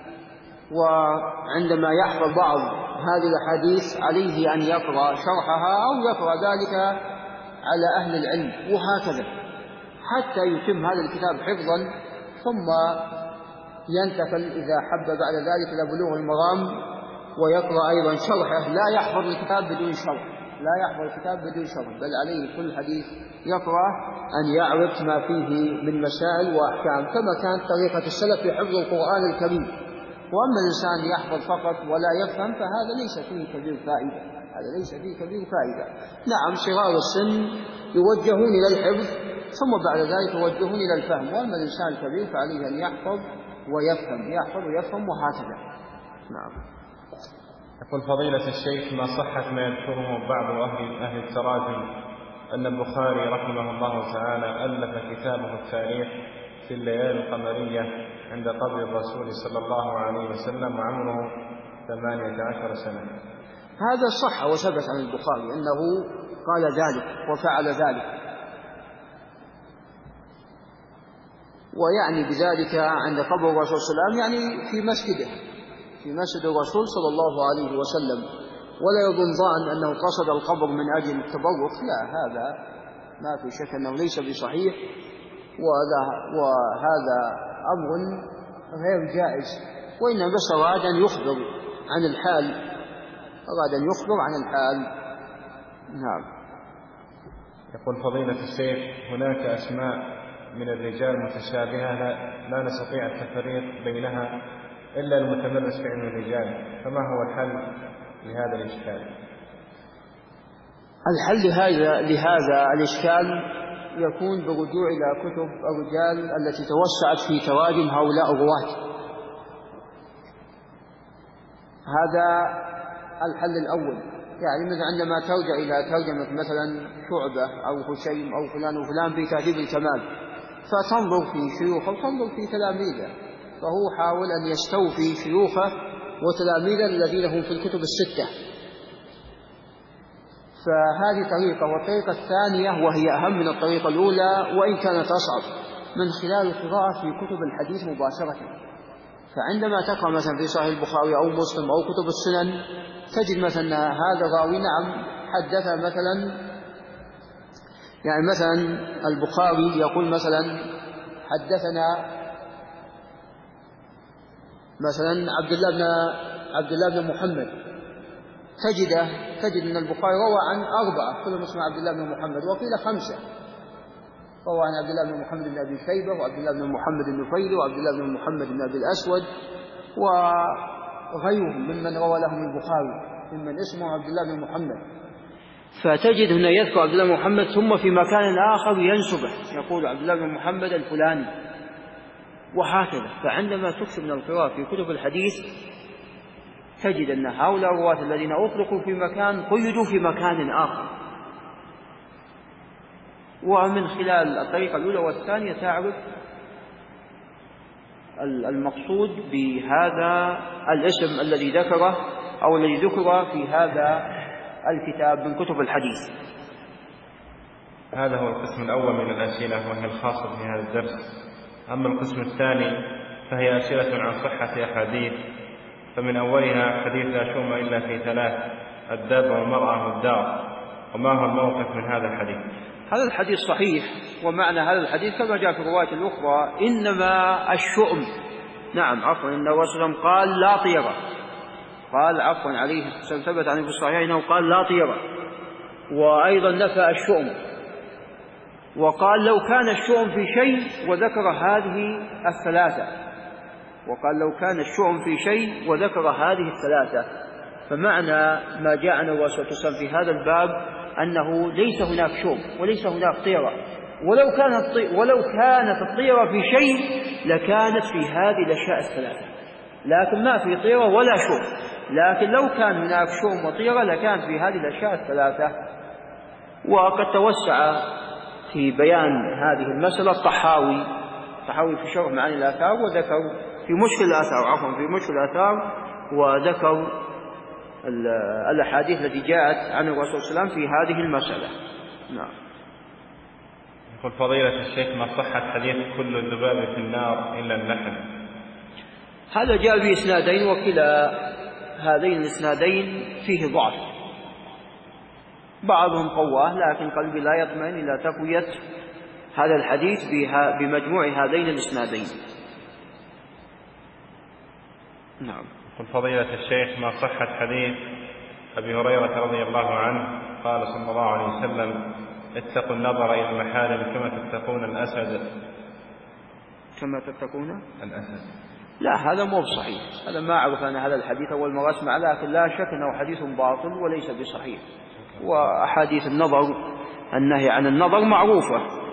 وعندما يحفظ بعض هذه الأحاديث عليه أن يقرأ شرحها أو يقرأ ذلك على أهل العلم وهكذا حتى يتم هذا الكتاب حفظا، ثم ينتقل إذا حب بعد ذلك إلى بلوغ المرام ويقرأ أيضا شرحه. لا يحفظ الكتاب بدون شرح، بل عليه كل حديث يقرأ أن يعرف ما فيه من مسائل وأحكام، كما كانت طريقة السلف في حفظ القرآن الكريم. وأما الإنسان يحفظ فقط ولا يفهم فهذا ليس فيه كبير فائدة. نعم، صغار السن يوجهون إلى الحفظ ثم بعد ذلك يوجهون إلى الفهم، وأما الإنسان الكبير فعليه أن يحفظ ويفهم وهكذا. نعم. يقول فضيلة الشيخ: ما صحة ما يذكره بعض أهل التراجم أن البخاري رحمه الله تعالى ألف كتابه التاريخ في الليالي القمرية عند قبر الرسول صلى الله عليه وسلم وعمره 18 سنة؟ هذا صح وثبت عن البخاري أنه قال ذلك وفعل ذلك، ويعني بذلك عند قبر الرسول صلى الله عليه وسلم يعني في مسجد الرسول صلى الله عليه وسلم، ولا يظن ظان أنه قصد القبر من أجل التبرك، لا، هذا ما في شك أنه ليس بصحيح، وهذا أمر غير جائز، وإنما بس أراد أن يخبر عن الحال. نعم. يقول فضيلة الشيخ: هناك أسماء من الرجال متشابهة لا نستطيع التفريق بينها إلا المتمرس في علم الرجال، فما هو الحل لهذا الإشكال؟ الحل لهذا الإشكال يكون بالرجوع إلى كتب الرجال التي توسعت في تراجم هؤلاء الرواة. هذا الحل الأول. يعني مثل عندما ترجع إلى ترجمة مثلا شعبة أو هشيم أو فلان وفلان في تهذيب الكمال، فتنظر في شيوخه وتنظر في تلاميذه، فهو حاول أن يستوفي شيوخه وتلاميذه الذين هم في الكتب الستة. فهذه طريقة. والطريقة الثانية وهي أهم من الطريقة الأولى وإن كانت أصعب، من خلال القراءة في كتب الحديث مباشرة. فعندما تقرأ مثلا في صحيح البخاري أو مسلم أو كتب السنن، تجد مثلا هذا راوي نعم حدث مثلا، يعني مثلا البخاري يقول مثلا حدثنا مثلا عبد الله بن محمد، تجد أن البخاري روى عن 4 كلهم اسمه عبد الله بن محمد، وقيل 5. روى عن عبد الله بن محمد بن أبي شيبة وعبد الله بن محمد النفيلي وعبد الله بن محمد بن أبي الأسود وغيرهم ممن روى لهم البخاري ممن اسمه عبد الله بن محمد. فتجد هنا يذكر عبد الله بن محمد ثم في مكان آخر ينسبه يقول عبد الله بن محمد الفلاني، وهكذا. فعندما تكتب من القراءة في كتب الحديث تجد أن هؤلاء الرواة الذين أطلقوا في مكان قيدوا في مكان آخر. ومن خلال الطريقة الأولى والثانية تعرف المقصود بهذا الاسم الذي ذكره أو الذي ذكر في هذا الكتاب من كتب الحديث. هذا هو القسم الأول من الأسئلة وهي الخاصة في هذا الدرس. أما القسم الثاني فهي أسئلة عن صحة أحاديث، فمن أولها حديث لا شؤم إلا في 3: الدابة والمرأة والدار. وما هو الموقف من هذا الحديث؟ هذا الحديث صحيح، ومعنى هذا الحديث كما جاء في الرواية الأخرى إنما الشؤم، نعم عفوا، إن الرسول قال لا طيرة، قال عفوا عليه ثبت عنه في الصحيح إنه قال لا طيرة، وأيضا نفى الشؤم، وقال لو كان الشؤم في شيء وذكر هذه الثلاثة، وقال لو كان الشؤم في شيء وذكر هذه الثلاثة. فمعنى ما جاء عن الرسول في هذا الباب أنه ليس هناك شؤم وليس هناك طيرة، ولو كانت الطيرة في شيء لكانت في هذه الأشياء الثلاثة، لكن ما في طيرة ولا شؤم. لكن لو كان هناك شؤم وطيرة لكان في هذه الأشياء الثلاثة. وقد توسع في بيان هذه المسألة الطحاوي في شرح معاني الآثار، وذكر في مشكل الآثار وذكر الأحاديث التي جاءت عن الرسول صلى الله عليه وسلم في هذه المسألة. نعم. يقول فضيلة الشيخ: ما صحة حديث كل الذباب في النار إلا النحل؟ هذا جاء بإسنادين، وكلا هذين الإسنادين فيه ضعف، بعضهم قواه، لكن قلبي لا يطمئن إلى تقوية هذا الحديث بمجموع هذين الإسنادين. نعم. يقول فضيلة الشيخ: ما صحة حديث أبي هريرة رضي الله عنه قال صلى الله عليه وسلم: اتقوا النظر إلى المحارم كما تتقون الأسد؟ كما تتقون الأسد. لا، هذا مو بصحيح، هذا ما أعرف أنا هذا الحديث أول مرة أسمع، لكن لا شك أنه حديث باطل وليس بصحيح. وأحاديث النظر النهي عن النظر معروفة.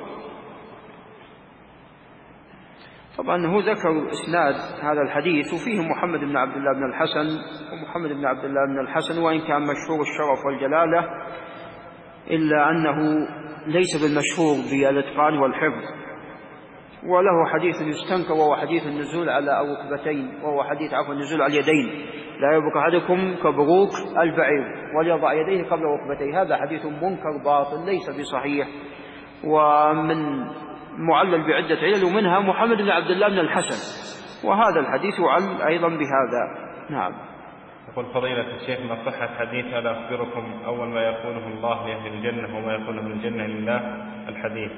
طبعا هو ذكر إسناد هذا الحديث وفيه محمد بن عبد الله بن الحسن، ومحمد بن عبد الله بن الحسن وإن كان مشهور الشرف والجلالة إلا أنه ليس بالمشهور بالإتقان والحفظ. وله حديث يستنكر وهو حديث النزول على الركبتين، وهو حديث النزول على اليدين: لا يبرك أحدكم كبروك البعير وليضع يديه قبل ركبتيه. هذا حديث منكر باطل ليس بصحيح، ومن معلل بعدة علل، ومنها محمد بن عبد الله بن الحسن، وهذا الحديث يعل أيضا بهذا. نعم. يقول فضيلة الشيخ: ما صحة حديث ألا أخبركم أول ما يقوله الله لأهل الجنة وما يقوله الجنة لله؟ الحديث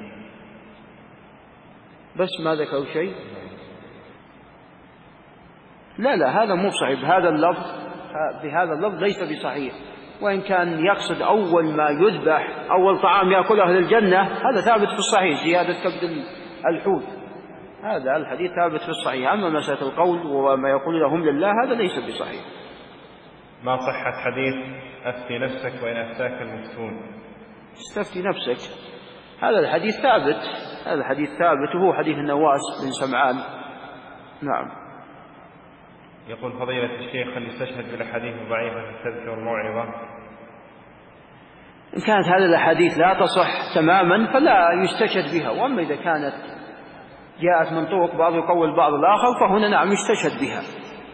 بس ما ذكروا شيء. لا هذا مو صحيح بهذا اللفظ ليس بصحيح، وإن كان يقصد أول ما يذبح أول طعام يأكله أهل الجنة هذا ثابت في الصحيح، زيادة كبد الحوت. هذا الحديث ثابت في الصحيح. أما مسألة القول وما يقول لهم لله هذا ليس بصحيح. ما صحة حديث أفتي نفسك وإن أفتاك المفتون؟ استفتي نفسك، هذا الحديث ثابت، هذا الحديث ثابت وهو حديث النواس بن سمعان. نعم. يقول فضيلة الشيخ هل يستشهد بالأحاديث الضعيفة في التذكرة والموعظة؟ إن كانت هذه الأحاديث لا تصح تماما فلا يستشهد بها، وأما إذا كانت جاءت من طرق بعض يقول بعض الآخر فهنا نعم يستشهد بها.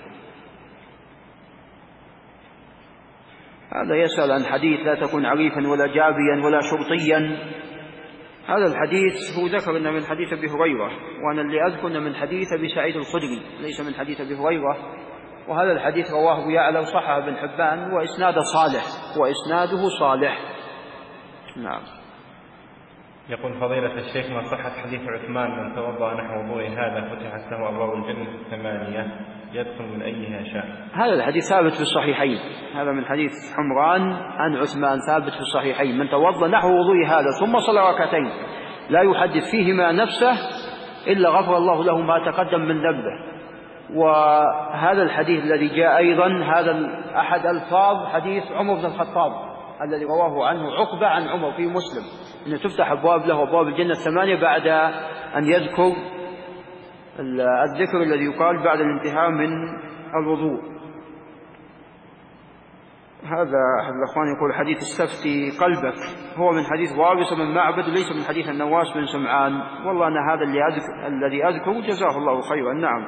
هذا يسأل عن حديث لا تكن عريفا ولا جابيا ولا شرطيا. هذا الحديث هو ذكر أنه من حديث أبي هريرة، وأنا اللي أذكر من حديث أبي سعيد الخدري ليس من حديث أبي هريرة. وهذا الحديث رواه أبو يعلى وصححه ابن حبان وإسناده صالح. نعم. يقول فضيلة الشيخ ما صحة حديث عثمان من توضأ نحو وضوء هذا فتحت له أبواب الجنة 8 يدخل من أيها شاء؟ هذا الحديث ثابت في الصحيحين، هذا من حديث حمران عن عثمان ثابت في الصحيحين. من توضأ نحو وضوء هذا ثم صلى ركعتين لا يحدث فيهما نفسه إلا غفر الله له ما تقدم من ذنبه. وهذا الحديث الذي جاء أيضا هذا أحد ألفاظ حديث عمر بن الخطاب الذي رواه عنه عقبة عن عمر في مسلم، أن تفتح أبواب له أبواب الجنة 8 بعد أن يذكر الذكر الذي يقال بعد الانتهاء من الوضوء. هذا أحد الأخوان يقول حديث استفتي قلبك هو من حديث وابص بن معبد وليس من حديث النواس بن سمعان. والله أن هذا الذي أذكر جزاه الله خيرا. نعم.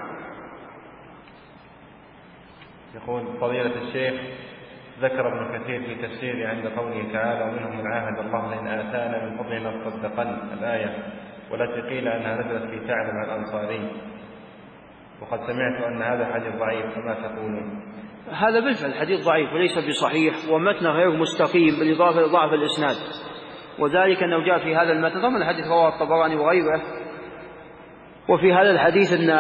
يقول فضيلة الشيخ ذكر ابن كثير في تفسيره عند قوله تعالى ومنهم من عاهد الله لئن آتانا من فضله لنصدقن الآية، والتي قيل أنها نزلت في ثعلبة الأنصاري، وقد سمعت أن هذا حديث ضعيف، فما تقولون؟ هذا بالفعل حديث ضعيف وليس بصحيح ومتنه غير مستقيم بالإضافة إلى ضعف الإسناد، وذلك أنه جاء في هذا المتن ضمن الحديث رواه الطبراني وغيره. وفي هذا الحديث أن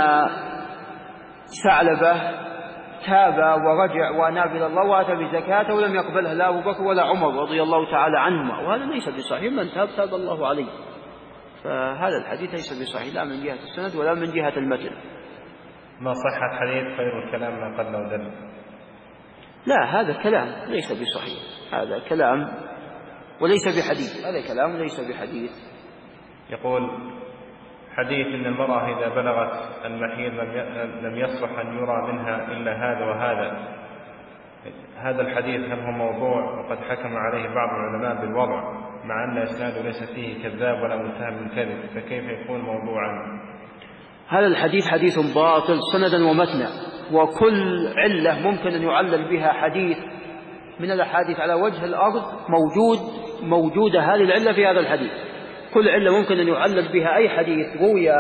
ثعلبة تاب ورجع وأناب إلى الله وأتى بزكاته ولم يقبلها لا أبو بكر ولا عمر رضي الله تعالى عنهما، وهذا ليس بصحيح. من تاب تاب الله عليه. فهذا الحديث ليس بصحيح لا من جهة السند ولا من جهة المتن. ما صحة حديث خير الكلام ما قل ودل؟ لا، هذا كلام ليس بصحيح، هذا كلام وليس بحديث، هذا كلام ليس بحديث. يقول حديث إن المرأة إذا بلغت المحيض لم يصلح أن يرى منها إلا هذا وهذا، هذا الحديث هل هو موضوع؟ وقد حكم عليه بعض العلماء بالوضع مع أن إسناده ليس فيه كذاب ولا متهم بالكذب، فكيف يكون موضوعا؟ هذا الحديث حديث باطل سندا ومتنا، وكل علة ممكن أن يعلل بها حديث من الأحاديث على وجه الأرض موجودة هذه العلة في هذا الحديث. كل علة ممكن أن يعلل بها أي حديث روي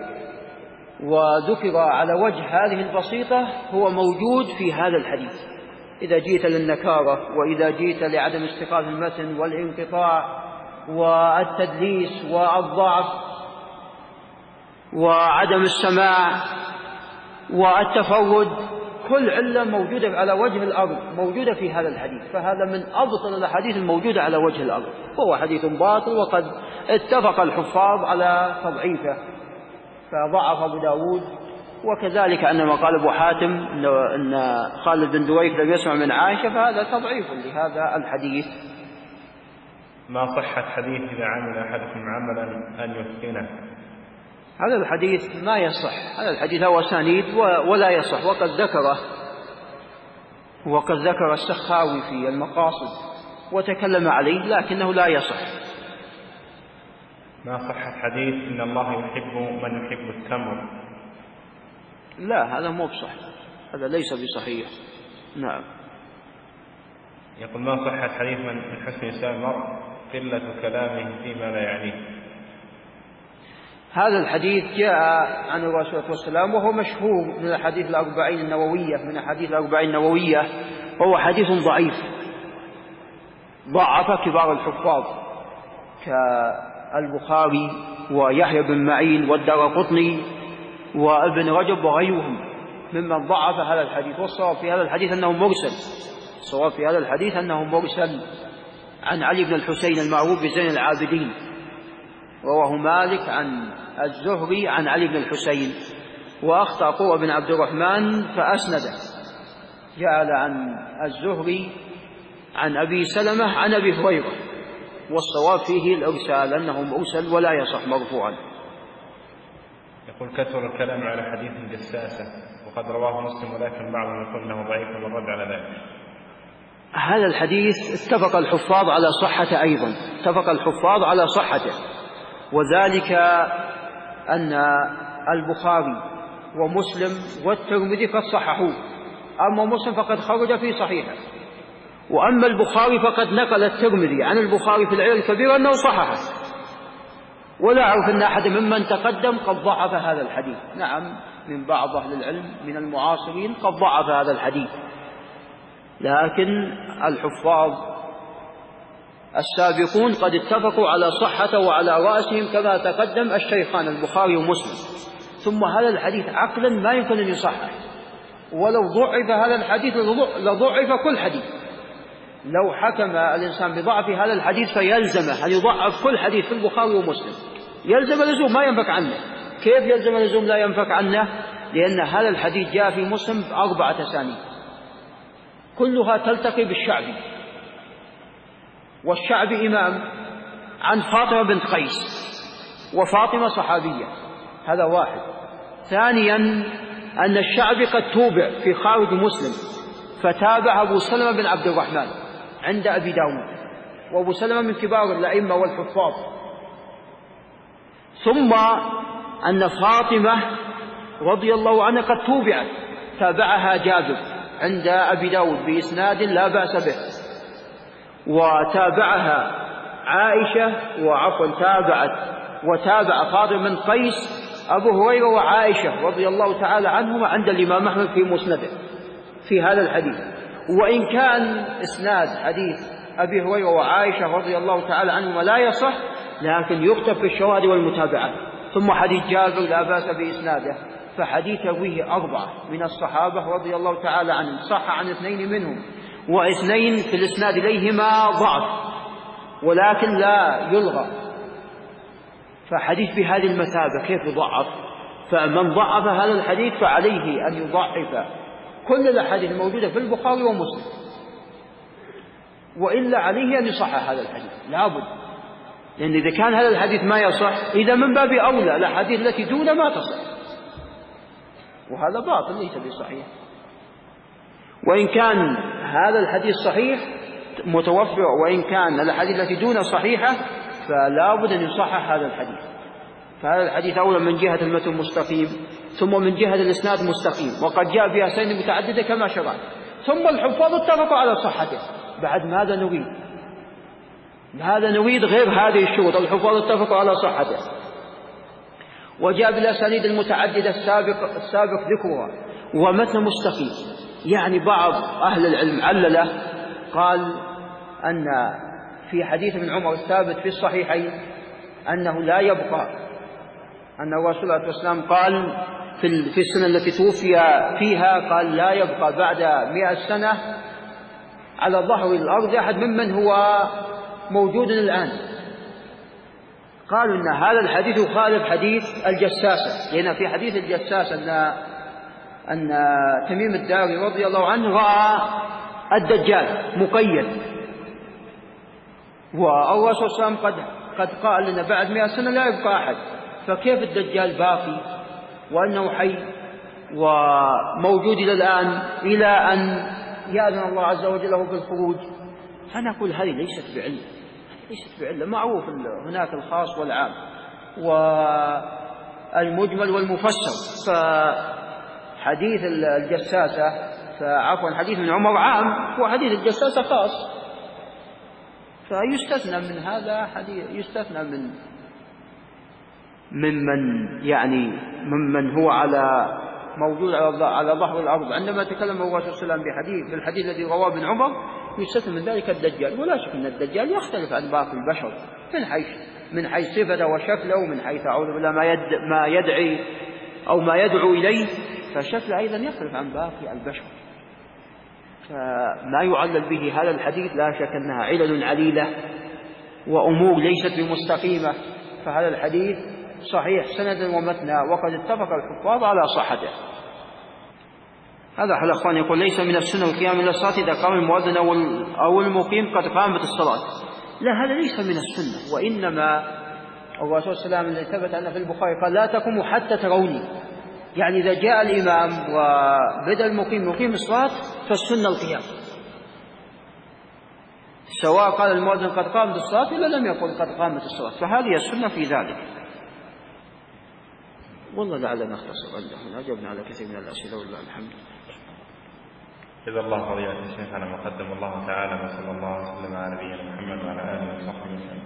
وذكر على وجه هذه البسيطة هو موجود في هذا الحديث. إذا جئت للنكارة، وإذا جئت لعدم استقامة المتن والانقطاع والتدليس والضعف وعدم السماع والتفرد، كل علة موجودة على وجه الأرض موجودة في هذا الحديث، فهذا من أبطل الأحاديث الموجودة على وجه الأرض، وهو حديث باطل وقد اتفق الحفاظ على تضعيفه، فضعف أبو داود. وكذلك أنما قال أبو حاتم أن خالد بن دويف لم يسمع من عائشة، فهذا تضعيف لهذا الحديث. ما صحة حديث إذا عمل أحدكم عملا أن يتقنه؟ هذا الحديث ما يصح، هذا الحديث هو أسانيد ولا يصح، وقد ذكر السخاوي في المقاصد وتكلم عليه لكنه لا يصح. ما صحة حديث إن الله يحب من يحب التمر؟ لا، هذا مو بصح، هذا ليس بصحيح. نعم. يقول ما صحة حديث من حسن إسلام المرء قلة كلامه فيما لا يعنيه؟ هذا الحديث جاء عن الرسول والسلام وهو مشهور من الحديث الأربعين النووية، وهو حديث ضعيف ضعف كبار الحفاظ كالبخاري ويحيى بن معين والدارقطني وابن رجب وغيرهم ممن ضعف هذا الحديث. والصواب في هذا الحديث أنه مرسل عن علي بن الحسين المعروف بزين العابدين، رواه مالك عن الزهري عن علي بن الحسين، وأخطأ قوة بن عبد الرحمن فأسنده، جعل عن الزهري عن أبي سلمة عن أبي هريرة، والصواب فيه الإرسال أنه مرسل ولا يصح مرفوعا. يقول: كثر الكلام على حديث الجساسة وقد رواه مسلم، ولكن بعضهم يقول انه ضعيف والرد على ذلك. هذا الحديث اتفق الحفاظ على صحته أيضا، اتفق الحفاظ على صحته، وذلك أن البخاري ومسلم والترمذي قد صححوه، أما مسلم فقد خرج في صحيحه، وأما البخاري فقد نقل الترمذي عن البخاري في العلل الكبير أنه صححه، ولا أعرف أن أحد ممن تقدم قد ضعف هذا الحديث. نعم، من بعض أهل العلم من المعاصرين قد ضعف هذا الحديث، لكن الحفاظ السابقون قد اتفقوا على صحته، وعلى رأسهم كما تقدم الشيخان البخاري ومسلم. ثم هذا الحديث عقلا ما يمكن أن يصحح، ولو ضعف هذا الحديث لضعف كل حديث. لو حكم الإنسان بضعف هذا الحديث فيلزمه أن يضعف كل حديث في البخاري ومسلم، يلزم لزوم ما ينفك عنه. كيف يلزم لزوم لا ينفك عنه؟ لأن هذا الحديث جاء في مسلم ب4 أسانيد كلها تلتقي بالشعبي، والشعبي إمام عن فاطمة بنت قيس، وفاطمة صحابية، هذا واحد. ثانيا أن الشعبي قد توبع في خارج مسلم، فتابع أبو سلمة بن عبد الرحمن عند أبي داود، وأبو سلمة من كبار الأئمة والحفاظ. ثم أن فاطمة رضي الله عنها قد توبعت، تابعها جابر عند أبي داود بإسناد لا بأس به، وتابعها عائشة، وتابع فاطمة بن قيس أبو هريرة وعائشة رضي الله تعالى عنهما عند الإمام أحمد في مسنده في هذا الحديث. وإن كان إسناد حديث أبي هريرة وعائشة رضي الله تعالى عنهما لا يصح، لكن يكتب في الشواهد والمتابعات. ثم حديث جابر لا بأس بإسناده، فحديث يرويه 4 من الصحابة رضي الله تعالى عنهم، صح عن 2 منهم، و2 في الإسناد إليهما ضعف ولكن لا يلغى، فحديث بهذه المثابة كيف يضعف؟ فمن ضعف هذا الحديث فعليه أن يضعف كل الأحاديث الموجودة في البخاري ومسلم، وإلا عليه أن يصحح هذا الحديث لابد، لأن إذا كان هذا الحديث ما يصح، إذا من باب أولى الأحاديث التي دون ما تصح، وهذا باطل ليس بصحيح. وإن كان هذا الحديث صحيح متوفر، وإن كان الأحاديث التي دون صحيحة، فلا بد أن يصحح هذا الحديث. فهذا الحديث أولا من جهة المتن مستقيم، ثم من جهة الإسناد مستقيم، وقد جاء بأسانيد متعددة كما شرعت، ثم الحفاظ اتفقوا على صحته. بعد ماذا نريد؟ هذا نريد غير هذه الشروط، الحفاظ اتفقوا على صحته، وجاء بالأسانيد المتعددة السابق ذكرها، ومتن مستقيم. يعني بعض أهل العلم علله، قال أن في حديث ابن عمر الثابت في الصحيحين أنه لا يبقى، أن الرسول عليه الصلاة والسلام قال في السنة التي توفي فيها، قال لا يبقى بعد 100 سنة على ظهر الأرض أحد ممن هو موجود الآن. قالوا أن هذا الحديث يخالف حديث الجساسة، لأن في حديث الجساسة أن تميم الداري رضي الله عنه رأى الدجال مقيد، والرسول صلى الله عليه وسلم قد قال لنا بعد 100 سنة لا يبقى أحد، فكيف الدجال باقي وأنه حي وموجود إلى الآن، إلى أن يأذن الله عز وجل له بالخروج؟ فنقول هذه ليست بعلة، معروف هناك الخاص والعام والمجمل والمفسر. فحديث الجساسة حديث ابن عمر عام، وحديث الجساسة خاص، فيستثنى من هذا حديث، يستثنى ممن هو موجود على ظهر الأرض. عندما تكلم الرسول صلى الله عليه وسلم بالحديث الذي رواه ابن عمر، يستثنى من ذلك الدجال. ولا شك أن الدجال يختلف عن باقي البشر من حيث صفته وشكله، ومن حيث أعوذ بالله ما يدعي أو ما يدعو إليه، فشكله أيضا يختلف عن باقي البشر. فما يعلل به هذا الحديث لا شك أنها علل عليلة وأمور ليست بمستقيمة، فهذا الحديث صحيح سندا ومتنا وقد اتفق الحفاظ على صحته. هذا أحد الأخوان يقول ليس من السنة القيام إلى الصلاة إذا قام المؤذن أو المقيم قد قامت الصلاة. لا، هذا ليس من السنة، وإنما الرسول صلى الله عليه وسلم الذي ثبت أنه في البخاري قال لا تقوموا حتى تروني، يعني إذا جاء الإمام وبدأ المقيم يقيم الصلاة فالسنة القيام، سواء قال المؤذن قد قامت الصلاة إلا لم يقل قد قامت الصلاة، فهذه السنة في ذلك. والله لعلنا نختصر عندنا، أجبنا على كثير من الأسئلة والله الحمد. جزا الله فضيلة الشيخ على ما قدم الله تعالى، وصلى الله وسلم على نبينا محمد وعلى آله وصحبه وسلم.